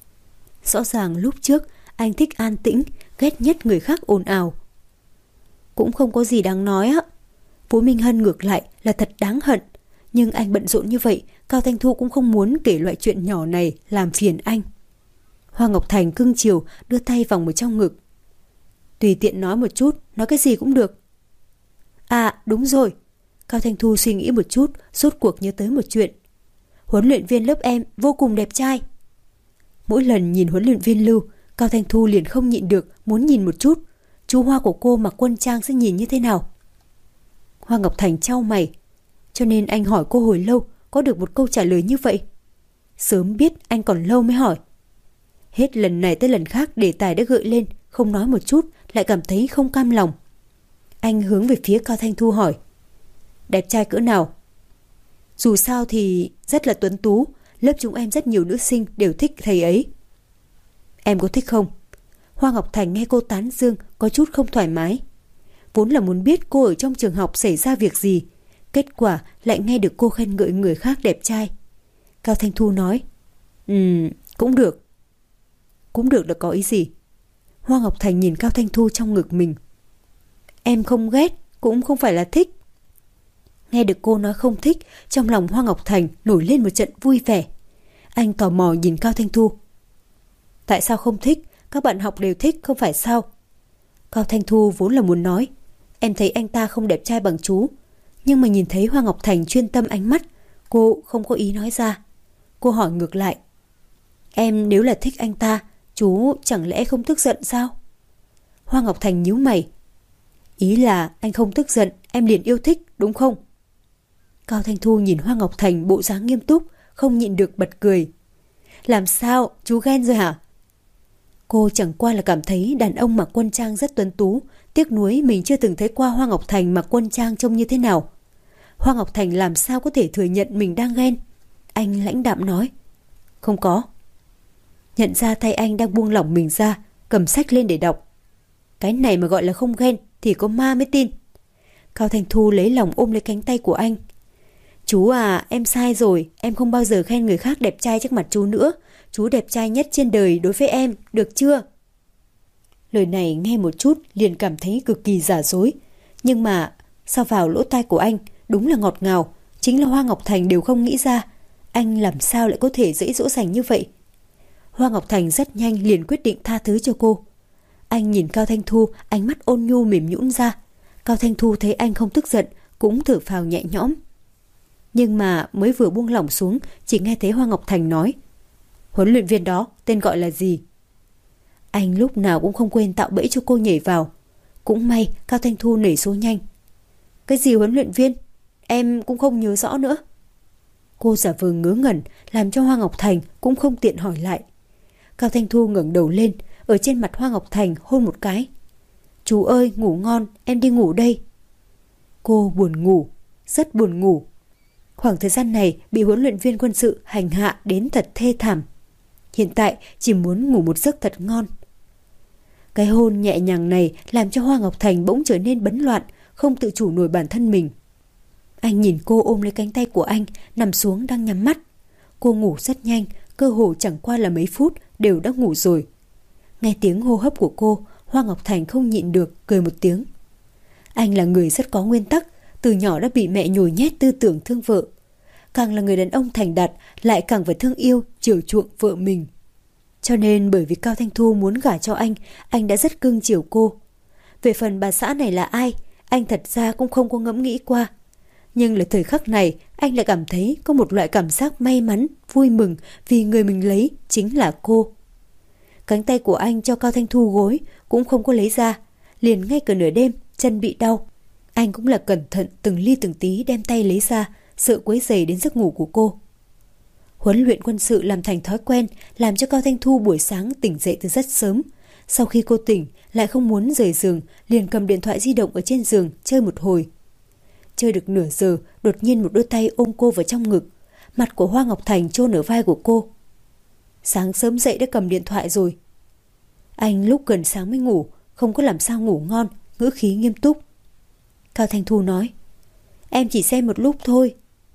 Rõ ràng lúc trước anh thích an tĩnh, ghét nhất người khác ồn ào. Cũng không có gì đáng nói á. Vũ Minh Hân ngược lại là thật đáng hận. Nhưng anh bận rộn như vậy, Cao Thanh Thu cũng không muốn kể loại chuyện nhỏ này làm phiền anh. Hoa Ngọc Thành cưng chiều đưa tay vòng vào trong ngực. Tùy tiện nói một chút, nói cái gì cũng được. À đúng rồi. Cao Thanh Thu suy nghĩ một chút, rốt cuộc nhớ tới một chuyện. Huấn luyện viên lớp em vô cùng đẹp trai. Mỗi lần nhìn huấn luyện viên Lưu, Cao Thanh Thu liền không nhịn được, muốn nhìn một chút. Chú Hoa của cô mặc quân trang sẽ nhìn như thế nào? Hoa Ngọc Thành chau mày. Cho nên anh hỏi cô hồi lâu, có được một câu trả lời như vậy. Sớm biết anh còn lâu mới hỏi. Hết lần này tới lần khác đề tài đã gợi lên, không nói một chút, lại cảm thấy không cam lòng. Anh hướng về phía Cao Thanh Thu hỏi. Đẹp trai cỡ nào? Dù sao thì rất là tuấn tú, lớp chúng em rất nhiều nữ sinh đều thích thầy ấy. Em có thích không? Hoa Ngọc Thành nghe cô tán dương có chút không thoải mái. Vốn là muốn biết cô ở trong trường học xảy ra việc gì, kết quả lại nghe được cô khen ngợi người khác đẹp trai. Cao Thanh Thu nói, Ừm, cũng được. Cũng được là có ý gì? Hoa Ngọc Thành nhìn Cao Thanh Thu trong ngực mình. Em không ghét, cũng không phải là thích. Nghe được cô nói không thích, trong lòng Hoa Ngọc Thành nổi lên một trận vui vẻ. Anh tò mò nhìn Cao Thanh Thu. Tại sao không thích? Các bạn học đều thích, không phải sao? Cao Thanh Thu vốn là muốn nói, em thấy anh ta không đẹp trai bằng chú. Nhưng mà nhìn thấy Hoa Ngọc Thành chuyên tâm ánh mắt, cô không có ý nói ra. Cô hỏi ngược lại, em nếu là thích anh ta, chú chẳng lẽ không tức giận sao? Hoa Ngọc Thành nhíu mày. Ý là anh không tức giận, em liền yêu thích, đúng không? Cao Thanh Thu nhìn Hoa Ngọc Thành bộ dáng nghiêm túc, không nhịn được bật cười. Làm sao, chú ghen rồi hả? Cô chẳng qua là cảm thấy đàn ông mặc quân trang rất tuấn tú, tiếc nuối mình chưa từng thấy qua Hoa Ngọc Thành mặc quân trang trông như thế nào. Hoa Ngọc Thành làm sao có thể thừa nhận mình đang ghen? Anh lãnh đạm nói, không có. Nhận ra tay anh đang buông lỏng mình ra, cầm sách lên để đọc. Cái này mà gọi là không ghen thì có ma mới tin. Cao Thanh Thu lấy lòng ôm lấy cánh tay của anh. Chú à, em sai rồi, em không bao giờ khen người khác đẹp trai trước mặt chú nữa. Chú đẹp trai nhất trên đời đối với em, được chưa? Lời này nghe một chút liền cảm thấy cực kỳ giả dối. Nhưng mà sao vào lỗ tai của anh đúng là ngọt ngào. Chính là Hoa Ngọc Thành đều không nghĩ ra. Anh làm sao lại có thể dễ dỗ dành như vậy? Hoa Ngọc Thành rất nhanh liền quyết định tha thứ cho cô. Anh nhìn Cao Thanh Thu, ánh mắt ôn nhu mềm nhũn ra. Cao Thanh Thu thấy anh không tức giận, cũng thở phào nhẹ nhõm. Nhưng mà mới vừa buông lỏng xuống, chỉ nghe thấy Hoa Ngọc Thành nói: "Huấn luyện viên đó tên gọi là gì?" Anh lúc nào cũng không quên tạo bẫy cho cô nhảy vào. Cũng may Cao Thanh Thu nảy số nhanh. "Cái gì huấn luyện viên? Em cũng không nhớ rõ nữa." Cô giả vờ ngớ ngẩn, làm cho Hoa Ngọc Thành cũng không tiện hỏi lại. Cao Thanh Thu ngẩng đầu lên, ở trên mặt Hoa Ngọc Thành hôn một cái. "Chú ơi, ngủ ngon, em đi ngủ đây." Cô buồn ngủ, rất buồn ngủ. Khoảng thời gian này bị huấn luyện viên quân sự hành hạ đến thật thê thảm. Hiện tại chỉ muốn ngủ một giấc thật ngon. Cái hôn nhẹ nhàng này làm cho Hoa Ngọc Thành bỗng trở nên bấn loạn, không tự chủ nổi bản thân mình. Anh nhìn cô ôm lấy cánh tay của anh, nằm xuống đang nhắm mắt. Cô ngủ rất nhanh, cơ hồ chẳng qua là mấy phút đều đã ngủ rồi. Nghe tiếng hô hấp của cô, Hoa Ngọc Thành không nhịn được cười một tiếng. Anh là người rất có nguyên tắc, từ nhỏ đã bị mẹ nhồi nhét tư tưởng thương vợ. Càng là người đàn ông thành đạt, lại càng phải thương yêu, chiều chuộng vợ mình. Cho nên bởi vì Cao Thanh Thu muốn gả cho anh, anh đã rất cưng chiều cô. Về phần bà xã này là ai, anh thật ra cũng không có ngẫm nghĩ qua. Nhưng là thời khắc này, anh lại cảm thấy có một loại cảm giác may mắn, vui mừng vì người mình lấy chính là cô. Cánh tay của anh cho Cao Thanh Thu gối cũng không có lấy ra, liền ngay cả nửa đêm chân bị đau. Anh cũng là cẩn thận từng ly từng tí đem tay lấy ra, sợ quấy rầy đến giấc ngủ của cô. Huấn luyện quân sự làm thành thói quen, làm cho Cao Thanh Thu buổi sáng tỉnh dậy từ rất sớm. Sau khi cô tỉnh, lại không muốn rời giường, liền cầm điện thoại di động ở trên giường chơi một hồi. Chơi được nửa giờ, đột nhiên một đôi tay ôm cô vào trong ngực. Mặt của Hoa Ngọc Thành chôn ở vai của cô. Sáng sớm dậy đã cầm điện thoại rồi. Anh lúc gần sáng mới ngủ, không có làm sao ngủ ngon, ngữ khí nghiêm túc. Cao Thanh Thu nói: "Em chỉ xem một lúc thôi."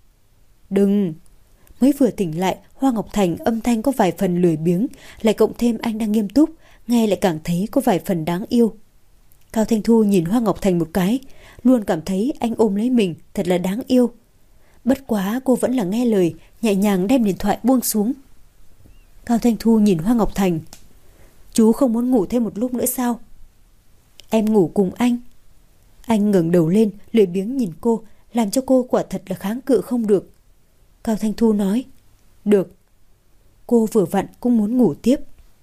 "Đừng." Mới vừa tỉnh lại, Hoa Ngọc Thành âm thanh có vài phần lười biếng, lại cộng thêm anh đang nghiêm túc, nghe lại càng thấy có vài phần đáng yêu. Cao Thanh Thu nhìn Hoa Ngọc Thành một cái, luôn cảm thấy anh ôm lấy mình thật là đáng yêu. Bất quá cô vẫn là nghe lời, nhẹ nhàng đem điện thoại buông xuống. Cao Thanh Thu nhìn Hoa Ngọc Thành: "Chú không muốn ngủ thêm một lúc nữa sao?" "Em ngủ cùng anh." Anh ngẩng đầu lên, lười biếng nhìn cô, làm cho cô quả thật là kháng cự không được. Cao Thanh Thu nói: "Được." Cô vừa vặn cũng muốn ngủ tiếp.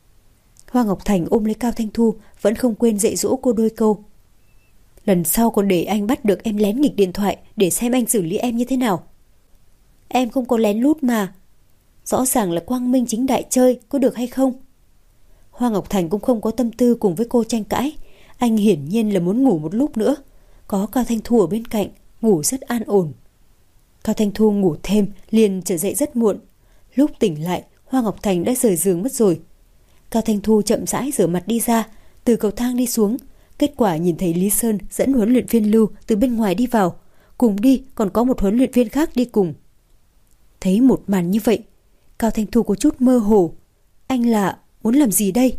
Hoa Ngọc Thành ôm lấy Cao Thanh Thu, vẫn không quên dạy dỗ cô đôi câu. "Lần sau còn để anh bắt được em lén nghịch điện thoại để xem anh xử lý em như thế nào." "Em không có lén lút mà. Rõ ràng là quang minh chính đại chơi, có được hay không?" Hoa Ngọc Thành cũng không có tâm tư cùng với cô tranh cãi. Anh hiển nhiên là muốn ngủ một lúc nữa. Có Cao Thanh Thu ở bên cạnh, ngủ rất an ổn. Cao Thanh Thu ngủ thêm, liền trở dậy rất muộn. Lúc tỉnh lại, Hoa Ngọc Thành đã rời giường mất rồi. Cao Thanh Thu chậm rãi rửa mặt đi ra, từ cầu thang đi xuống. Kết quả nhìn thấy Lý Sơn dẫn huấn luyện viên Lưu từ bên ngoài đi vào. Cùng đi còn có một huấn luyện viên khác đi cùng. Thấy một màn như vậy, Cao Thanh Thu có chút mơ hồ. Anh là muốn làm gì đây?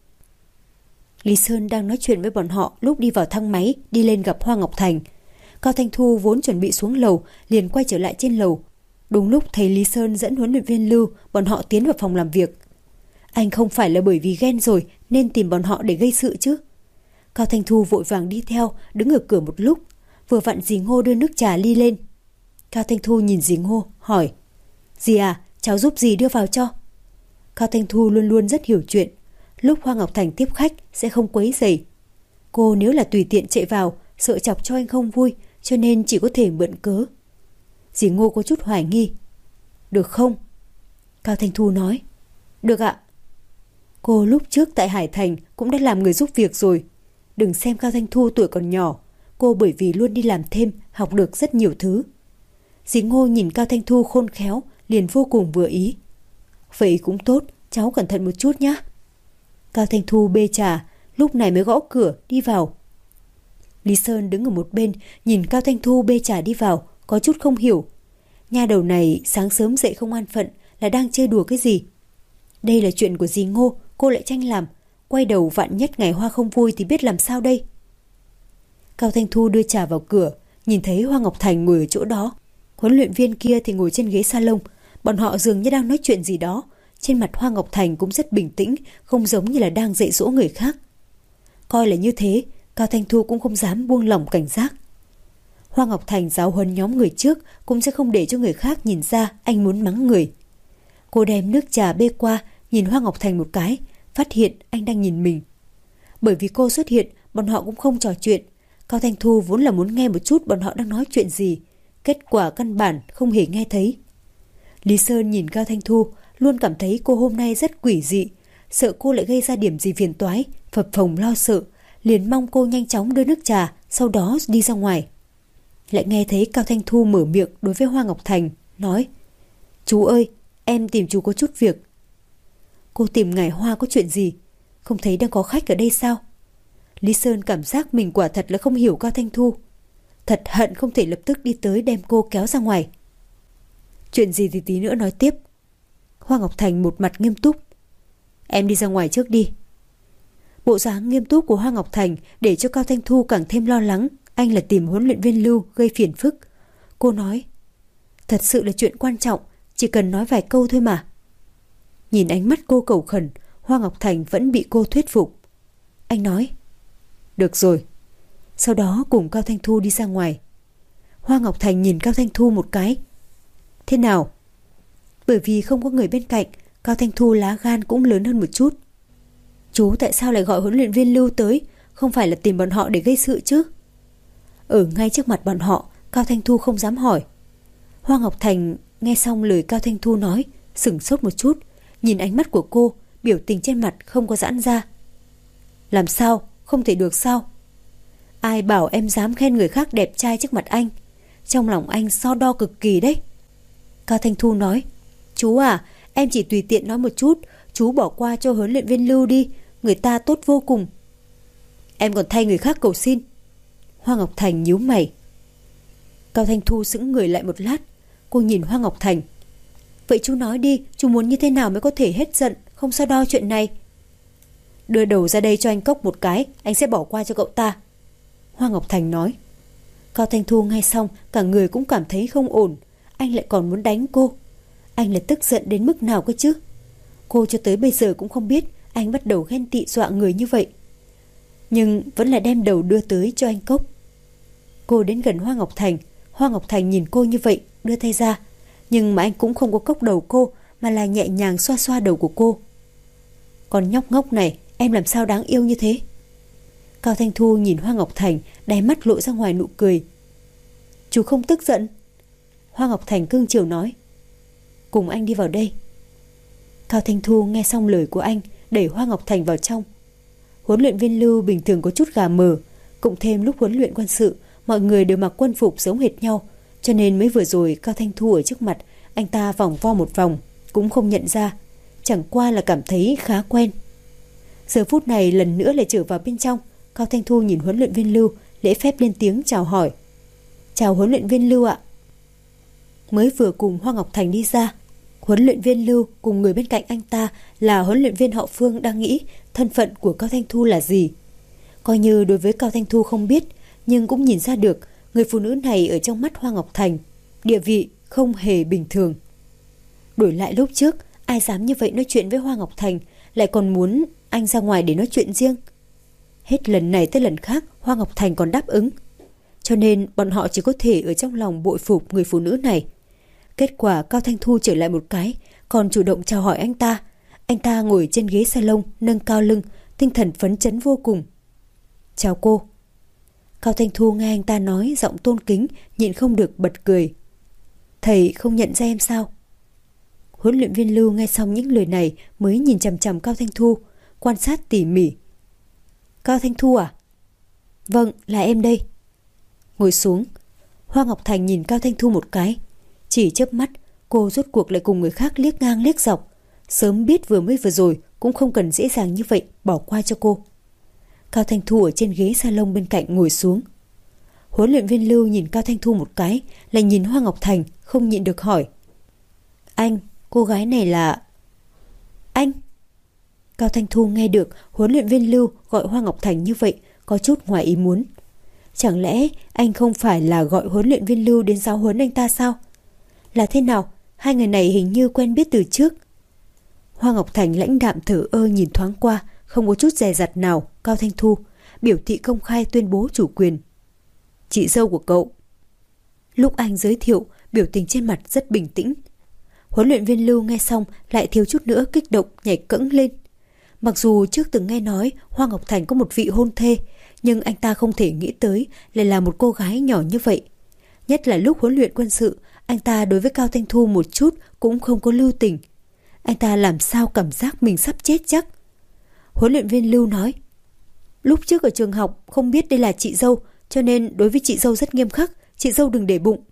Lý Sơn đang nói chuyện với bọn họ lúc đi vào thang máy đi lên gặp Hoa Ngọc Thành. Cao Thanh Thu vốn chuẩn bị xuống lầu, liền quay trở lại trên lầu. Đúng lúc thấy Lý Sơn dẫn huấn luyện viên Lưu bọn họ tiến vào phòng làm việc. Anh không phải là bởi vì ghen rồi nên tìm bọn họ để gây sự chứ? Cao Thanh Thu vội vàng đi theo, đứng ở cửa một lúc. Vừa vặn dì Ngô đưa nước trà ly lên. Cao Thanh Thu nhìn dì Ngô, hỏi: "Dì à, cháu giúp dì đưa vào cho." Cao Thanh Thu luôn luôn rất hiểu chuyện. Lúc Hoa Ngọc Thành tiếp khách sẽ không quấy rầy. Cô nếu là tùy tiện chạy vào, sợ chọc cho anh không vui, cho nên chỉ có thể mượn cớ. Dì Ngô có chút hoài nghi. "Được không?" Cao Thanh Thu nói. "Được ạ." Cô lúc trước tại Hải Thành cũng đã làm người giúp việc rồi. Đừng xem Cao Thanh Thu tuổi còn nhỏ, cô bởi vì luôn đi làm thêm, học được rất nhiều thứ. Dì Ngô nhìn Cao Thanh Thu khôn khéo, liền vô cùng vừa ý. "Vậy cũng tốt, cháu cẩn thận một chút nhé." Cao Thanh Thu bê trà, lúc này mới gõ cửa đi vào. Lý Sơn đứng ở một bên, nhìn Cao Thanh Thu bê trà đi vào, có chút không hiểu. Nha đầu này sáng sớm dậy không an phận, là đang chơi đùa cái gì? Đây là chuyện của dì Ngô, cô lại tranh làm. Quay đầu vạn nhất ngày Hoa không vui thì biết làm sao đây? Cao Thanh Thu đưa trà vào cửa, nhìn thấy Hoa Ngọc Thành ngồi ở chỗ đó. Huấn luyện viên kia thì ngồi trên ghế salon. Bọn họ dường như đang nói chuyện gì đó. Trên mặt Hoa Ngọc Thành cũng rất bình tĩnh, không giống như là đang dạy dỗ người khác. Coi là như thế, Cao Thanh Thu cũng không dám buông lỏng cảnh giác. Hoa Ngọc Thành giáo huấn nhóm người trước cũng sẽ không để cho người khác nhìn ra anh muốn mắng người. Cô đem nước trà bê qua, nhìn Hoa Ngọc Thành một cái, phát hiện anh đang nhìn mình. Bởi vì cô xuất hiện, bọn họ cũng không trò chuyện. Cao Thanh Thu vốn là muốn nghe một chút bọn họ đang nói chuyện gì, kết quả căn bản không hề nghe thấy. Lý Sơn nhìn Cao Thanh Thu, luôn cảm thấy cô hôm nay rất quỷ dị, sợ cô lại gây ra điểm gì phiền toái, phập phồng lo sợ, liền mong cô nhanh chóng đưa nước trà, sau đó đi ra ngoài. Lại nghe thấy Cao Thanh Thu mở miệng đối với Hoa Ngọc Thành, nói: "Chú ơi, em tìm chú có chút việc." Cô tìm ngài Hoa có chuyện gì? Không thấy đang có khách ở đây sao? Lý Sơn cảm giác mình quả thật là không hiểu Cao Thanh Thu. Thật hận không thể lập tức đi tới đem cô kéo ra ngoài. Chuyện gì thì tí nữa nói tiếp. Hoa Ngọc Thành một mặt nghiêm túc. Em đi ra ngoài trước đi. Bộ dáng nghiêm túc của Hoa Ngọc Thành để cho Cao Thanh Thu càng thêm lo lắng anh là tìm huấn luyện viên Lưu gây phiền phức. Cô nói: Thật sự là chuyện quan trọng, chỉ cần nói vài câu thôi mà. Nhìn ánh mắt cô cầu khẩn, Hoa Ngọc Thành vẫn bị cô thuyết phục. Anh nói: Được rồi. Sau đó cùng Cao Thanh Thu đi ra ngoài. Hoa Ngọc Thành nhìn Cao Thanh Thu một cái. Thế nào? Bởi vì không có người bên cạnh, Cao Thanh Thu lá gan cũng lớn hơn một chút. Chú tại sao lại gọi huấn luyện viên Lưu tới? Không phải là tìm bọn họ để gây sự chứ? Ở ngay trước mặt bọn họ, Cao Thanh Thu không dám hỏi. Hoa Ngọc Thành nghe xong lời Cao Thanh Thu nói, sửng sốt một chút, nhìn ánh mắt của cô, biểu tình trên mặt không có giãn ra. Làm sao? Không thể được sao? Ai bảo em dám khen người khác đẹp trai trước mặt anh? Trong lòng anh so đo cực kỳ đấy. Cao Thanh Thu nói: Chú à, em chỉ tùy tiện nói một chút, chú bỏ qua cho huấn luyện viên Lưu đi, người ta tốt vô cùng. Em còn thay người khác cầu xin. Hoa Ngọc Thành nhíu mày. Cao Thanh Thu sững người lại một lát, cô nhìn Hoa Ngọc Thành. Vậy chú nói đi, chú muốn như thế nào mới có thể hết giận, không so đo chuyện này? Đưa đầu ra đây cho anh cốc một cái, anh sẽ bỏ qua cho cậu ta. Hoa Ngọc Thành nói. Cao Thanh Thu nghe xong, cả người cũng cảm thấy không ổn. Anh lại còn muốn đánh cô. Anh là tức giận đến mức nào cơ chứ? Cô cho tới bây giờ cũng không biết anh bắt đầu ghen tị dọa người như vậy, nhưng vẫn là đem đầu đưa tới cho anh cốc. Cô đến gần Hoa Ngọc Thành. Hoa Ngọc Thành nhìn cô như vậy, đưa tay ra, nhưng mà anh cũng không có cốc đầu cô, mà là nhẹ nhàng xoa xoa đầu của cô. Còn nhóc ngốc này, em làm sao đáng yêu như thế? Cao Thanh Thu nhìn Hoa Ngọc Thành, đáy mắt lộ ra ngoài nụ cười. Chú không tức giận? Hoa Ngọc Thành cương chiều nói. Cùng anh đi vào đây. Cao Thanh Thu nghe xong lời của anh, đẩy Hoa Ngọc Thành vào trong. Huấn luyện viên Lưu bình thường có chút gà mờ, cộng thêm lúc huấn luyện quân sự mọi người đều mặc quân phục giống hệt nhau, cho nên mới vừa rồi Cao Thanh Thu ở trước mặt anh ta vòng vo một vòng cũng không nhận ra, chẳng qua là cảm thấy khá quen. Giờ phút này lần nữa lại trở vào bên trong, Cao Thanh Thu nhìn huấn luyện viên Lưu, lễ phép lên tiếng chào hỏi. Chào huấn luyện viên Lưu ạ. Mới vừa cùng Hoa Ngọc Thành đi ra, huấn luyện viên Lưu cùng người bên cạnh anh ta là huấn luyện viên họ Phương đang nghĩ thân phận của Cao Thanh Thu là gì. Coi như đối với Cao Thanh Thu không biết, nhưng cũng nhìn ra được người phụ nữ này ở trong mắt Hoa Ngọc Thành địa vị không hề bình thường. Đổi lại lúc trước, ai dám như vậy nói chuyện với Hoa Ngọc Thành, lại còn muốn anh ra ngoài để nói chuyện riêng. Hết lần này tới lần khác Hoa Ngọc Thành còn đáp ứng, cho nên bọn họ chỉ có thể ở trong lòng bội phục người phụ nữ này. Kết quả Cao Thanh Thu trở lại một cái, còn chủ động chào hỏi anh ta. Anh ta ngồi trên ghế salon, nâng cao lưng, tinh thần phấn chấn vô cùng. Chào cô. Cao Thanh Thu nghe anh ta nói giọng tôn kính, nhịn không được bật cười. Thầy không nhận ra em sao? Huấn luyện viên Lưu nghe xong những lời này mới nhìn chằm chằm Cao Thanh Thu, quan sát tỉ mỉ. Cao Thanh Thu à? Vâng, là em đây. Ngồi xuống. Hoa Ngọc Thành nhìn Cao Thanh Thu một cái. Chỉ chớp mắt, cô rốt cuộc lại cùng người khác liếc ngang liếc dọc. Sớm biết vừa mới vừa rồi cũng không cần dễ dàng như vậy bỏ qua cho cô. Cao Thanh Thu ở trên ghế salon bên cạnh ngồi xuống. Huấn luyện viên Lưu nhìn Cao Thanh Thu một cái, lại nhìn Hoa Ngọc Thành, không nhịn được hỏi. Anh, cô gái này là... Anh? Cao Thanh Thu nghe được huấn luyện viên Lưu gọi Hoa Ngọc Thành như vậy, có chút ngoài ý muốn. Chẳng lẽ anh không phải là gọi huấn luyện viên Lưu đến giáo huấn anh ta sao? Là thế nào? Hai người này hình như quen biết từ trước. Hoa Ngọc Thành lãnh đạm thở ơ nhìn thoáng qua, không có chút dè dặt nào Cao Thanh Thu, biểu thị công khai tuyên bố chủ quyền. Chị dâu của cậu. Lúc anh giới thiệu, biểu tình trên mặt rất bình tĩnh. Huấn luyện viên Lưu nghe xong lại thiếu chút nữa kích động nhảy cẫng lên. Mặc dù trước từng nghe nói Hoa Ngọc Thành có một vị hôn thê, nhưng anh ta không thể nghĩ tới lại là một cô gái nhỏ như vậy. Nhất là lúc huấn luyện quân sự, anh ta đối với Cao Thanh Thu một chút cũng không có lưu tình. Anh ta làm sao cảm giác mình sắp chết chắc. Huấn luyện viên Lưu nói, lúc trước ở trường học không biết đây là chị dâu, cho nên đối với chị dâu rất nghiêm khắc, chị dâu đừng để bụng.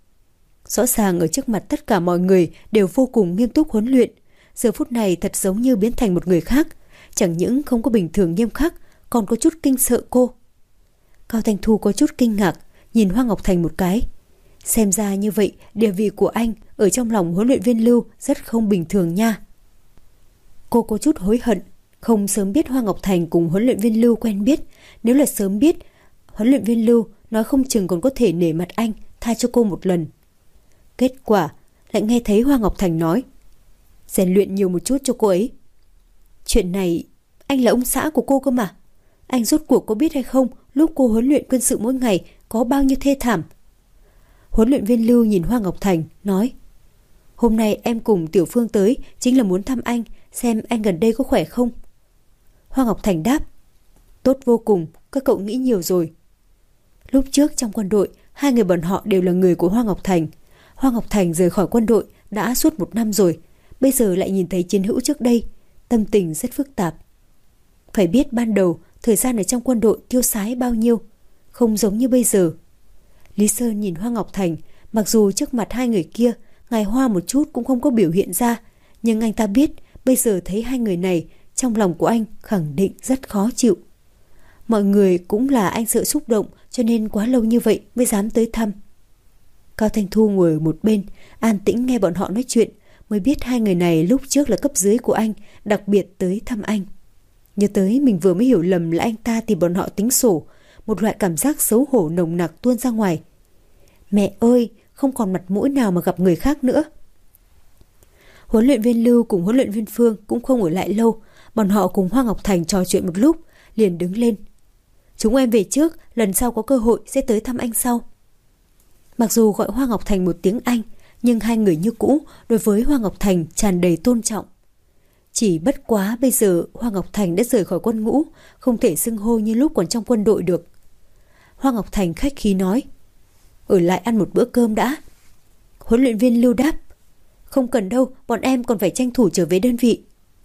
Rõ ràng ở trước mặt tất cả mọi người đều vô cùng nghiêm túc huấn luyện. Giờ phút này thật giống như biến thành một người khác, chẳng những không có bình thường nghiêm khắc, còn có chút kinh sợ cô. Cao Thanh Thu có chút kinh ngạc, nhìn Hoa Ngọc Thành một cái. Xem ra như vậy, địa vị của anh ở trong lòng huấn luyện viên Lưu rất không bình thường nha. Cô có chút hối hận, không sớm biết Hoa Ngọc Thành cùng huấn luyện viên Lưu quen biết. Nếu là sớm biết, huấn luyện viên Lưu nói không chừng còn có thể nể mặt anh, tha cho cô một lần. Kết quả, lại nghe thấy Hoa Ngọc Thành nói, rèn luyện nhiều một chút cho cô ấy. Chuyện này, anh là ông xã của cô cơ mà. Anh rốt cuộc có biết hay không, lúc cô huấn luyện quân sự mỗi ngày có bao nhiêu thê thảm. Huấn luyện viên Lưu nhìn Hoa Ngọc Thành, nói, hôm nay em cùng Tiểu Phương tới chính là muốn thăm anh, xem anh gần đây có khỏe không. Hoa Ngọc Thành đáp, tốt vô cùng, các cậu nghĩ nhiều rồi. Lúc trước trong quân đội, hai người bọn họ đều là người của Hoa Ngọc Thành. Hoa Ngọc Thành rời khỏi quân đội đã suốt một năm rồi, bây giờ lại nhìn thấy chiến hữu trước đây, tâm tình rất phức tạp. Phải biết ban đầu, thời gian ở trong quân đội tiêu sái bao nhiêu, không giống như bây giờ. Lý Sơn nhìn Hoa Ngọc Thành, mặc dù trước mặt hai người kia, ngài Hoa một chút cũng không có biểu hiện ra, nhưng anh ta biết bây giờ thấy hai người này, trong lòng của anh khẳng định rất khó chịu. Mọi người cũng là anh sợ xúc động, cho nên quá lâu như vậy mới dám tới thăm. Cao Thanh Thu ngồi ở một bên, an tĩnh nghe bọn họ nói chuyện, mới biết hai người này lúc trước là cấp dưới của anh, đặc biệt tới thăm anh. Nhớ tới mình vừa mới hiểu lầm là anh ta tìm bọn họ tính sổ, một loại cảm giác xấu hổ nồng nặc tuôn ra ngoài. Mẹ ơi, không còn mặt mũi nào mà gặp người khác nữa. Huấn luyện viên Lưu cùng huấn luyện viên Phương cũng không ở lại lâu, bọn họ cùng Hoa Ngọc Thành trò chuyện một lúc, liền đứng lên. Chúng em về trước, lần sau có cơ hội sẽ tới thăm anh sau. Mặc dù gọi Hoa Ngọc Thành một tiếng anh, nhưng hai người như cũ đối với Hoa Ngọc Thành tràn đầy tôn trọng. Chỉ bất quá bây giờ Hoa Ngọc Thành đã rời khỏi quân ngũ, không thể xưng hô như lúc còn trong quân đội được. Hoa Ngọc Thành khách khí nói, ở lại ăn một bữa cơm đã. Huấn luyện viên Lưu đáp, không cần đâu, bọn em còn phải tranh thủ trở về đơn vị.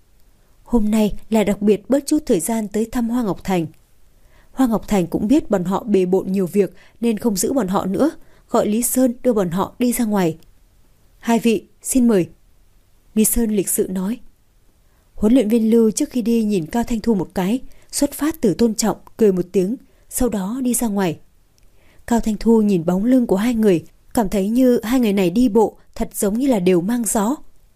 Hôm nay là đặc biệt bớt chút thời gian tới thăm Hoa Ngọc Thành. Hoa Ngọc Thành cũng biết bọn họ bề bộn nhiều việc nên không giữ bọn họ nữa, gọi Lý Sơn đưa bọn họ đi ra ngoài. Hai vị, xin mời. Lý Sơn lịch sự nói. Huấn luyện viên Lưu trước khi đi nhìn Cao Thanh Thu một cái, xuất phát từ tôn trọng, cười một tiếng, sau đó đi ra ngoài. Cao Thanh Thu nhìn bóng lưng của hai người, cảm thấy như hai người này đi bộ thật giống như là đều mang gió.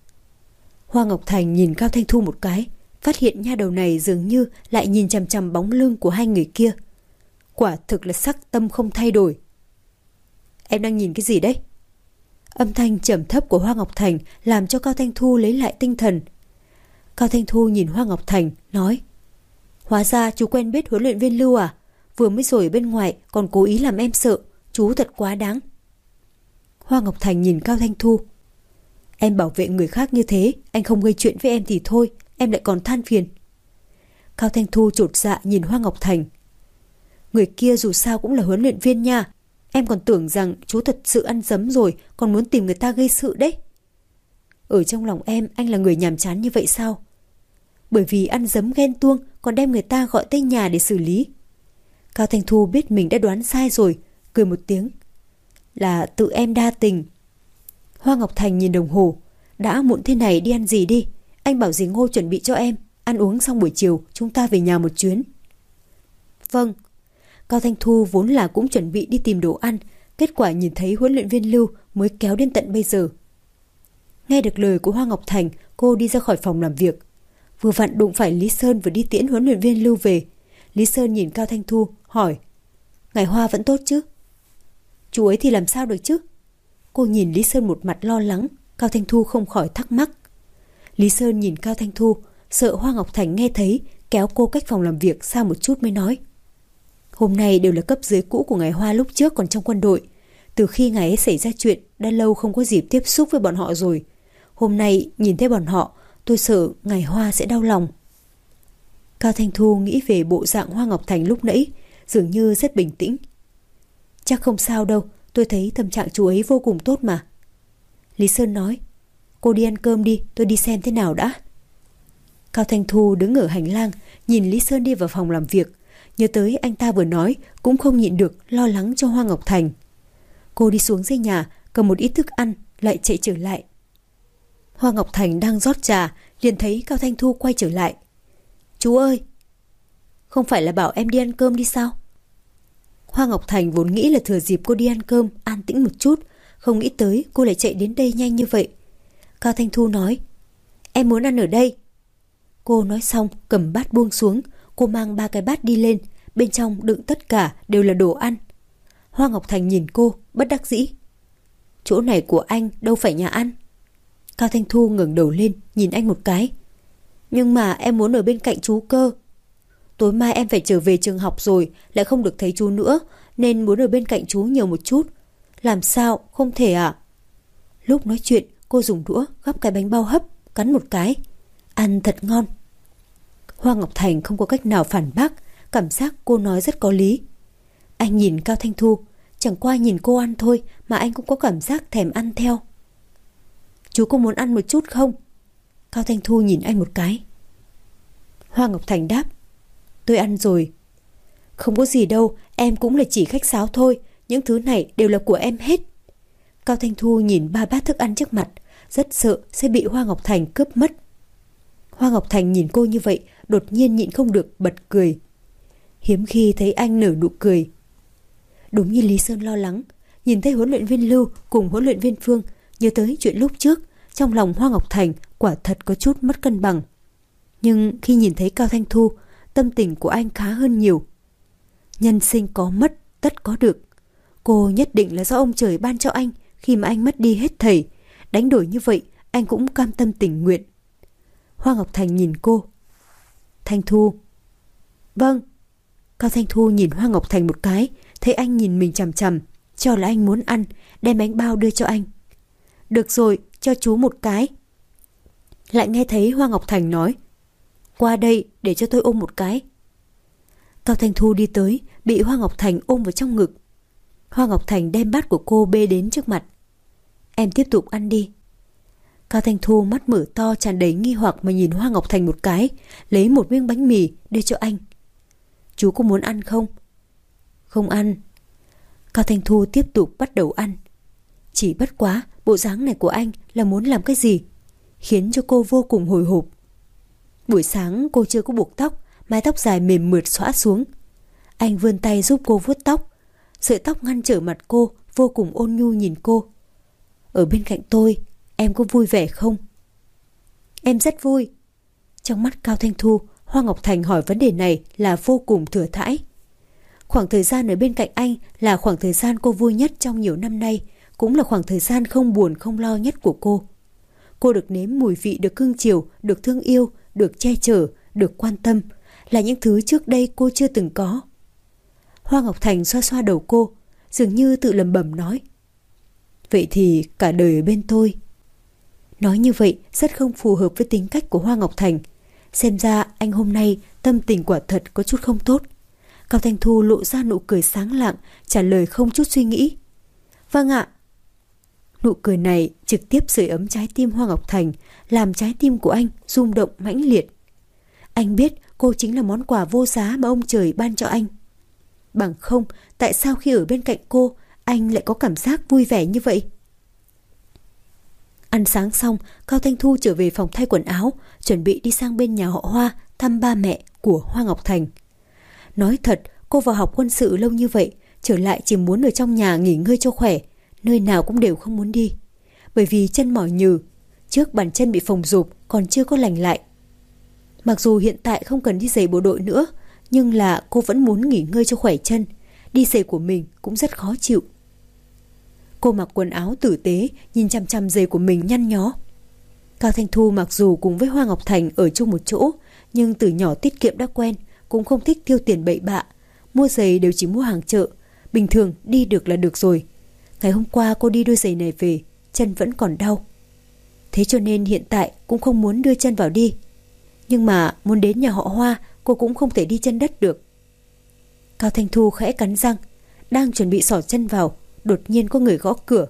Hoa Ngọc Thành nhìn Cao Thanh Thu một cái, phát hiện nha đầu này dường như lại nhìn chằm chằm bóng lưng của hai người kia. Quả thực là sắc tâm không thay đổi. Em đang nhìn cái gì đấy? Âm thanh trầm thấp của Hoa Ngọc Thành làm cho Cao Thanh Thu lấy lại tinh thần. Cao Thanh Thu nhìn Hoa Ngọc Thành, nói, hóa ra chú quen biết huấn luyện viên Lưu à? Vừa mới rồi ở bên ngoài còn cố ý làm em sợ, chú thật quá đáng. Hoa Ngọc Thành nhìn Cao Thanh Thu, em bảo vệ người khác như thế, anh không gây chuyện với em thì thôi, em lại còn than phiền. Cao Thanh Thu chột dạ nhìn Hoa Ngọc Thành, người kia dù sao cũng là huấn luyện viên nha, em còn tưởng rằng chú thật sự ăn dấm rồi, còn muốn tìm người ta gây sự đấy. Ở trong lòng em, anh là người nhàm chán như vậy sao? Bởi vì ăn dấm ghen tuông, còn đem người ta gọi tới nhà để xử lý. Cao Thanh Thu biết mình đã đoán sai rồi, cười một tiếng. Là tự em đa tình. Hoa Ngọc Thành nhìn đồng hồ, đã muộn thế này đi ăn gì đi, anh bảo dì Ngô chuẩn bị cho em, ăn uống xong buổi chiều chúng ta về nhà một chuyến. Vâng. Cao Thanh Thu vốn là cũng chuẩn bị đi tìm đồ ăn, kết quả nhìn thấy huấn luyện viên Lưu mới kéo đến tận bây giờ. Nghe được lời của Hoa Ngọc Thành, cô đi ra khỏi phòng làm việc. Vừa vặn đụng phải Lý Sơn vừa đi tiễn huấn luyện viên Lưu về. Lý Sơn nhìn Cao Thanh Thu, hỏi, ngài Hoa vẫn tốt chứ? Chú ấy thì làm sao được chứ? Cô nhìn Lý Sơn một mặt lo lắng, Cao Thanh Thu không khỏi thắc mắc. Lý Sơn nhìn Cao Thanh Thu, sợ Hoa Ngọc Thành nghe thấy, kéo cô cách phòng làm việc xa một chút mới nói, Hôm nay đều là cấp dưới cũ của ngài Hoa lúc trước còn trong quân đội. Từ khi ngài ấy xảy ra chuyện, đã lâu không có dịp tiếp xúc với bọn họ rồi. Hôm nay nhìn thấy bọn họ, tôi sợ ngài Hoa sẽ đau lòng. Cao Thanh Thu nghĩ về bộ dạng Hoa Ngọc Thành lúc nãy, dường như rất bình tĩnh. Chắc không sao đâu, tôi thấy tâm trạng chú ấy vô cùng tốt mà. Lý Sơn nói, cô đi ăn cơm đi, tôi đi xem thế nào đã. Cao Thanh Thu đứng ở hành lang, nhìn Lý Sơn đi vào phòng làm việc. Nhớ tới anh ta vừa nói, cũng không nhịn được lo lắng cho Hoa Ngọc Thành. Cô đi xuống dưới nhà, cầm một ít thức ăn, lại chạy trở lại. Hoa Ngọc Thành đang rót trà, liền thấy Cao Thanh Thu quay trở lại. Chú ơi! Không phải là bảo em đi ăn cơm đi sao? Hoa Ngọc Thành vốn nghĩ là thừa dịp cô đi ăn cơm, an tĩnh một chút, không nghĩ tới cô lại chạy đến đây nhanh như vậy. Cao Thanh Thu nói, em muốn ăn ở đây. Cô nói xong, cầm bát buông xuống, cô mang ba cái bát đi lên, bên trong đựng tất cả đều là đồ ăn. Hoa Ngọc Thành nhìn cô, bất đắc dĩ. Chỗ này của anh đâu phải nhà ăn. Cao Thanh Thu ngẩng đầu lên, nhìn anh một cái. Nhưng mà em muốn ở bên cạnh chú cơ. Tối mai em phải trở về trường học rồi, lại không được thấy chú nữa, nên muốn ở bên cạnh chú nhiều một chút. Làm sao, không thể à? Lúc nói chuyện, cô dùng đũa gắp cái bánh bao hấp, cắn một cái. Ăn thật ngon. Hoa Ngọc Thành không có cách nào phản bác, cảm giác cô nói rất có lý. Anh nhìn Cao Thanh Thu, chẳng qua nhìn cô ăn thôi mà anh cũng có cảm giác thèm ăn theo. Chú có muốn ăn một chút không? Cao Thanh Thu nhìn anh một cái. Hoa Ngọc Thành đáp, tôi ăn rồi. Không có gì đâu, em cũng là chỉ khách sáo thôi, những thứ này đều là của em hết. Cao Thanh Thu nhìn ba bát thức ăn trước mặt, rất sợ sẽ bị Hoa Ngọc Thành cướp mất. Hoa Ngọc Thành nhìn cô như vậy, đột nhiên nhịn không được bật cười. Hiếm khi thấy anh nở nụ cười. Đúng như Lý Sơn lo lắng, nhìn thấy huấn luyện viên Lưu cùng huấn luyện viên Phương, nhớ tới chuyện lúc trước, trong lòng Hoa Ngọc Thành quả thật có chút mất cân bằng. Nhưng khi nhìn thấy Cao Thanh Thu, tâm tình của anh khá hơn nhiều. Nhân sinh có mất, tất có được. Cô nhất định là do ông trời ban cho anh khi mà anh mất đi hết thảy. Đánh đổi như vậy, anh cũng cam tâm tình nguyện. Hoa Ngọc Thành nhìn cô. Thanh Thu. Vâng. Cao Thanh Thu nhìn Hoa Ngọc Thành một cái, thấy anh nhìn mình chằm chằm, cho là anh muốn ăn, đem bánh bao đưa cho anh. Được rồi, cho chú một cái. Lại nghe thấy Hoa Ngọc Thành nói, qua đây để cho tôi ôm một cái. Cao Thanh Thu đi tới, bị Hoa Ngọc Thành ôm vào trong ngực. Hoa Ngọc Thành đem bát của cô bê đến trước mặt. Em tiếp tục ăn đi. Cao Thanh Thu mắt mở to tràn đầy nghi hoặc mà nhìn Hoa Ngọc Thành một cái, lấy một miếng bánh mì đưa cho anh. Chú có muốn ăn không? Không ăn. Cao Thanh Thu tiếp tục bắt đầu ăn. Chỉ bất quá, bộ dáng này của anh là muốn làm cái gì, khiến cho cô vô cùng hồi hộp. Buổi sáng cô chưa có buộc tóc, mái tóc dài mềm mượt xõa xuống. Anh vươn tay giúp cô vuốt tóc. Sợi tóc ngăn trở mặt cô, vô cùng ôn nhu nhìn cô. Ở bên cạnh tôi, em có vui vẻ không? Em rất vui. Trong mắt Cao Thanh Thu, Hoa Ngọc Thành hỏi vấn đề này là vô cùng thừa thãi. Khoảng thời gian ở bên cạnh anh là khoảng thời gian cô vui nhất trong nhiều năm nay, cũng là khoảng thời gian không buồn không lo nhất của cô. Cô được nếm mùi vị được cưng chiều, được thương yêu, được che chở, được quan tâm, là những thứ trước đây cô chưa từng có. Hoa Ngọc Thành xoa xoa đầu cô, dường như tự lẩm bẩm nói, vậy thì cả đời ở bên tôi. Nói như vậy rất không phù hợp với tính cách của Hoa Ngọc Thành. Xem ra anh hôm nay tâm tình quả thật có chút không tốt. Cao Thanh Thu lộ ra nụ cười sáng lạng, trả lời không chút suy nghĩ. Vâng ạ. Nụ cười này trực tiếp sưởi ấm trái tim Hoa Ngọc Thành, làm trái tim của anh rung động mãnh liệt. Anh biết cô chính là món quà vô giá mà ông trời ban cho anh. Bằng không, tại sao khi ở bên cạnh cô, anh lại có cảm giác vui vẻ như vậy? Ăn sáng xong, Cao Thanh Thu trở về phòng thay quần áo, chuẩn bị đi sang bên nhà họ Hoa thăm ba mẹ của Hoa Ngọc Thành. Nói thật, cô vào học quân sự lâu như vậy, trở lại chỉ muốn ở trong nhà nghỉ ngơi cho khỏe, nơi nào cũng đều không muốn đi. Bởi vì chân mỏi nhừ, trước bàn chân bị phồng rộp còn chưa có lành lại. Mặc dù hiện tại không cần đi giày bộ đội nữa, nhưng là cô vẫn muốn nghỉ ngơi cho khỏe chân. Đi giày của mình cũng rất khó chịu. Cô mặc quần áo tử tế, nhìn chăm chăm giày của mình nhăn nhó. Cao Thanh Thu mặc dù cùng với Hoa Ngọc Thành ở chung một chỗ, nhưng từ nhỏ tiết kiệm đã quen, cũng không thích tiêu tiền bậy bạ. mua giày đều chỉ mua hàng chợ, bình thường đi được là được rồi. Ngày hôm qua cô đi đôi giày này về, chân vẫn còn đau. Thế cho nên hiện tại cũng không muốn đưa chân vào đi. Nhưng mà muốn đến nhà họ Hoa, cô cũng không thể đi chân đất được. Cao Thanh Thu khẽ cắn răng, đang chuẩn bị xỏ chân vào, đột nhiên có người gõ cửa.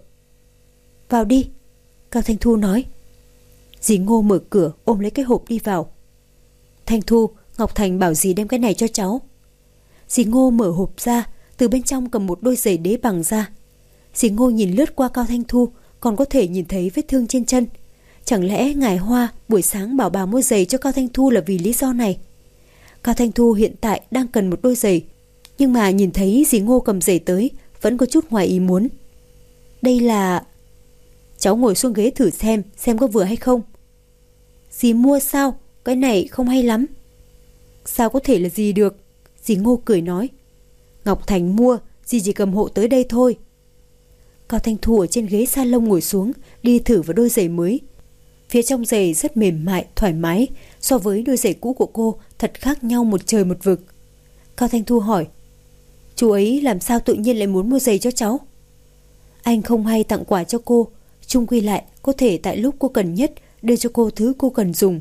Vào đi, Cao Thanh Thu nói. Dì Ngô mở cửa ôm lấy cái hộp đi vào. Thanh Thu, Ngọc Thành bảo dì đem cái này cho cháu. Dì Ngô mở hộp ra, từ bên trong cầm một đôi giày đế bằng ra. Dì Ngô nhìn lướt qua Cao Thanh Thu, còn có thể nhìn thấy vết thương trên chân. Chẳng lẽ ngài Hoa buổi sáng bảo bà mua giày cho Cao Thanh Thu là vì lý do này? Cao Thanh Thu hiện tại đang cần một đôi giày, nhưng mà nhìn thấy dì Ngô cầm giày tới, vẫn có chút ngoài ý muốn. Đây là... Cháu ngồi xuống ghế thử xem, xem có vừa hay không. Dì mua sao? Cái này không hay lắm. Sao có thể là dì được? Dì Ngô cười nói. Ngọc Thành mua, dì chỉ cầm hộ tới đây thôi. Cao Thanh Thu ở trên ghế salon ngồi xuống, đi thử vào đôi giày mới. Phía trong giày rất mềm mại, thoải mái, so với đôi giày cũ của cô thật khác nhau một trời một vực. Cao Thanh Thu hỏi, chú ấy làm sao tự nhiên lại muốn mua giày cho cháu? Anh không hay tặng quà cho cô, chung quy lại có thể tại lúc cô cần nhất đưa cho cô thứ cô cần dùng.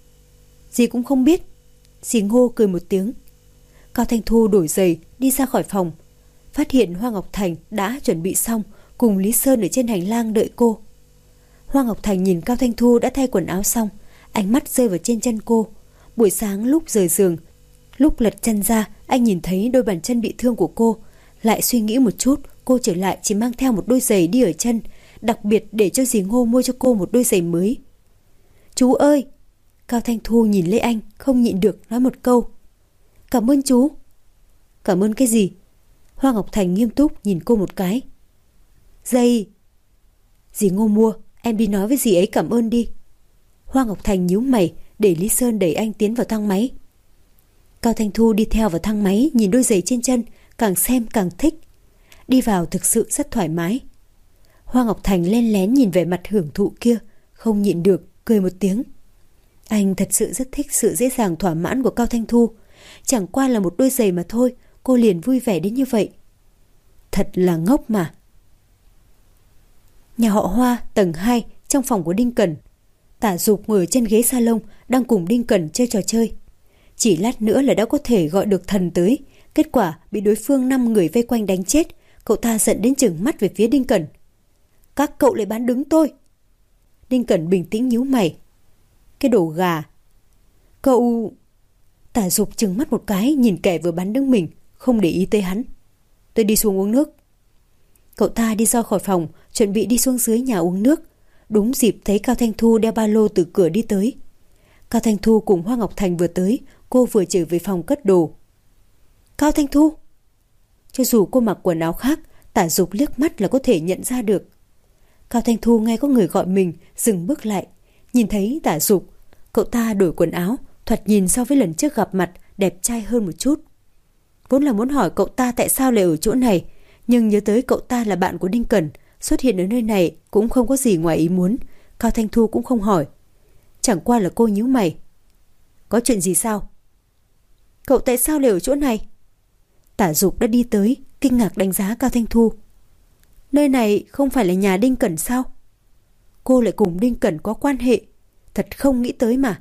Dì cũng không biết. Dì Ngô cười một tiếng. Cao Thanh Thu đổi giày đi ra khỏi phòng, phát hiện Hoa Ngọc Thành đã chuẩn bị xong, cùng Lý Sơn ở trên hành lang đợi cô. Hoa Ngọc Thành nhìn Cao Thanh Thu đã thay quần áo xong, ánh mắt rơi vào trên chân cô. Buổi sáng lúc rời giường, lúc lật chân ra, anh nhìn thấy đôi bàn chân bị thương của cô, lại suy nghĩ một chút, cô trở lại chỉ mang theo một đôi giày đi ở chân, đặc biệt để cho dì Ngô mua cho cô một đôi giày mới. Chú ơi! Cao Thanh Thu nhìn lấy anh, không nhịn được nói một câu. Cảm ơn chú. Cảm ơn cái gì? Hoa Ngọc Thành nghiêm túc nhìn cô một cái. Giày. Dì Ngô mua, em đi nói với dì ấy cảm ơn đi. Hoa Ngọc Thành nhíu mày, để Lý Sơn đẩy anh tiến vào thang máy. Cao Thanh Thu đi theo vào thang máy, nhìn đôi giày trên chân, càng xem càng thích. Đi vào thực sự rất thoải mái. Hoa Ngọc Thành len lén nhìn vẻ mặt hưởng thụ kia, không nhịn được, cười một tiếng. Anh thật sự rất thích sự dễ dàng thỏa mãn của Cao Thanh Thu. Chẳng qua là một đôi giày mà thôi, cô liền vui vẻ đến như vậy. Thật là ngốc mà. Nhà họ Hoa, tầng hai, trong phòng của Đinh Cẩn. Tả Dục ngồi ở trên ghế salon, đang cùng Đinh Cẩn chơi trò chơi. Chỉ lát nữa là đã có thể gọi được thần tới. Kết quả bị đối phương năm người vây quanh đánh chết. Cậu ta giận đến chừng mắt về phía Đinh Cẩn. Các cậu lại bán đứng tôi. Đinh Cẩn bình tĩnh nhíu mày. Cái đồ gà. Cậu... Tả Dục trừng mắt một cái, nhìn kẻ vừa bắn đứng mình, không để ý tới hắn. Tôi đi xuống uống nước. Cậu ta đi ra khỏi phòng, chuẩn bị đi xuống dưới nhà uống nước. Đúng dịp thấy Cao Thanh Thu đeo ba lô từ cửa đi tới. Cao Thanh Thu cùng Hoa Ngọc Thành vừa tới, cô vừa trở về phòng cất đồ. Cao Thanh Thu. Cho dù cô mặc quần áo khác, Tả Dục liếc mắt là có thể nhận ra được. Cao Thanh Thu nghe có người gọi mình, dừng bước lại. Nhìn thấy Tả Dục, cậu ta đổi quần áo, thoạt nhìn so với lần trước gặp mặt đẹp trai hơn một chút. Vốn là muốn hỏi cậu ta tại sao lại ở chỗ này, nhưng nhớ tới cậu ta là bạn của Đinh Cẩn, xuất hiện ở nơi này cũng không có gì ngoài ý muốn. Cao Thanh Thu cũng không hỏi. Chẳng qua là cô nhíu mày. Có chuyện gì sao? Cậu tại sao lại ở chỗ này? Tả Dục đã đi tới, kinh ngạc đánh giá Cao Thanh Thu. Nơi này không phải là nhà Đinh Cẩn sao? Cô lại cùng Đinh Cẩn có quan hệ. Thật không nghĩ tới mà.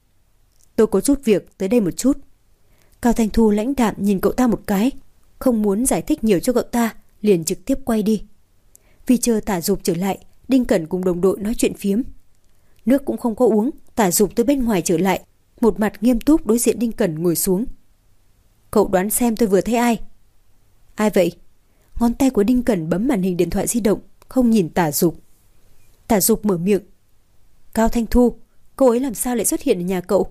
Tôi có chút việc, tới đây một chút. Cao Thanh Thu lãnh đạm nhìn cậu ta một cái, không muốn giải thích nhiều cho cậu ta, liền trực tiếp quay đi. Vì chờ Tả Dục trở lại, Đinh Cẩn cùng đồng đội nói chuyện phiếm. Nước cũng không có uống, Tả Dục từ bên ngoài trở lại, một mặt nghiêm túc đối diện Đinh Cẩn ngồi xuống. Cậu đoán xem tôi vừa thấy ai? Ai vậy? Ngón tay của Đinh Cẩn bấm màn hình điện thoại di động, không nhìn Tả Dục. Tả Dục mở miệng. Cao Thanh Thu, cô ấy làm sao lại xuất hiện ở nhà cậu?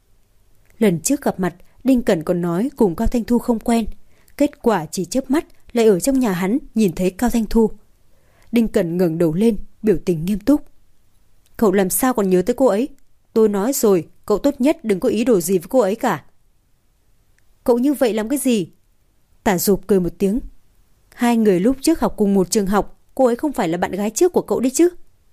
Lần trước gặp mặt, Đinh Cẩn còn nói cùng Cao Thanh Thu không quen. Kết quả chỉ chớp mắt lại ở trong nhà hắn nhìn thấy Cao Thanh Thu. Đinh Cẩn ngẩng đầu lên, biểu tình nghiêm túc. Cậu làm sao còn nhớ tới cô ấy? Tôi nói rồi, cậu tốt nhất đừng có ý đồ gì với cô ấy cả. Cậu như vậy làm cái gì? Tả Dục cười một tiếng. Hai người lúc trước học cùng một trường học, cô ấy không phải là bạn gái trước của cậu đấy chứ?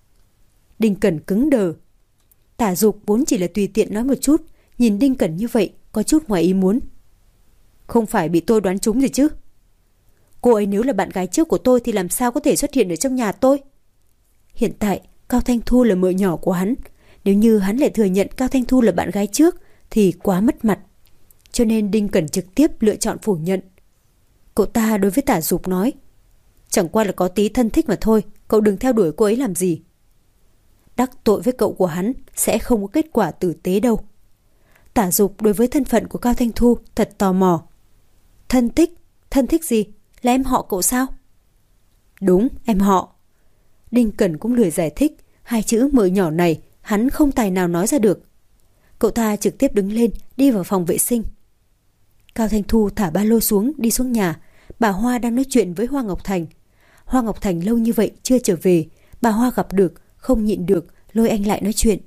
Đinh Cẩn cứng đờ. Tả Dục vốn chỉ là tùy tiện nói một chút, nhìn Đinh Cẩn như vậy có chút ngoài ý muốn. Không phải bị tôi đoán trúng gì chứ? Cô ấy nếu là bạn gái trước của tôi thì làm sao có thể xuất hiện ở trong nhà tôi? Hiện tại, Cao Thanh Thu là mợ nhỏ của hắn. Nếu như hắn lại thừa nhận Cao Thanh Thu là bạn gái trước thì quá mất mặt. Cho nên Đinh Cẩn trực tiếp lựa chọn phủ nhận. Cậu ta đối với Tả Dục nói, chẳng qua là có tí thân thích mà thôi, cậu đừng theo đuổi cô ấy làm gì. Đắc tội với cậu của hắn sẽ không có kết quả tử tế đâu. Tả Dục đối với thân phận của Cao Thanh Thu thật tò mò. Thân thích? Thân thích gì? Là em họ cậu sao? Đúng, em họ. Đinh Cẩn cũng lười giải thích, hai chữ mợ nhỏ này hắn không tài nào nói ra được. Cậu ta trực tiếp đứng lên đi vào phòng vệ sinh. Cao Thanh Thu thả ba lô xuống đi xuống nhà. Bà Hoa đang nói chuyện với Hoa Ngọc Thành. Hoa Ngọc Thành lâu như vậy chưa trở về, bà Hoa gặp được, không nhịn được, lôi anh lại nói chuyện.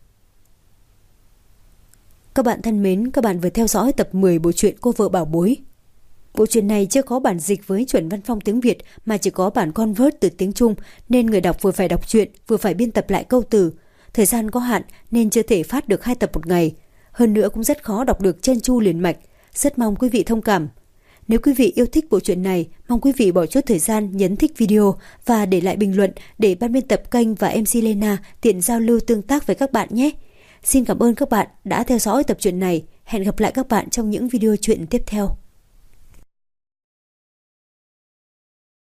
Các bạn thân mến, các bạn vừa theo dõi tập mười bộ truyện Cô Vợ Bảo Bối. Bộ truyện này chưa có bản dịch với chuẩn văn phong tiếng Việt mà chỉ có bản convert từ tiếng Trung, nên người đọc vừa phải đọc truyện vừa phải biên tập lại câu từ. Thời gian có hạn nên chưa thể phát được hai tập một ngày. Hơn nữa cũng rất khó đọc được trơn tru liền mạch. Rất mong quý vị thông cảm. Nếu quý vị yêu thích bộ truyện này, mong quý vị bỏ chút thời gian nhấn thích video và để lại bình luận để ban biên tập kênh và em xê Lena tiện giao lưu tương tác với các bạn nhé. Xin cảm ơn các bạn đã theo dõi tập truyện này. Hẹn gặp lại các bạn trong những video truyện tiếp theo.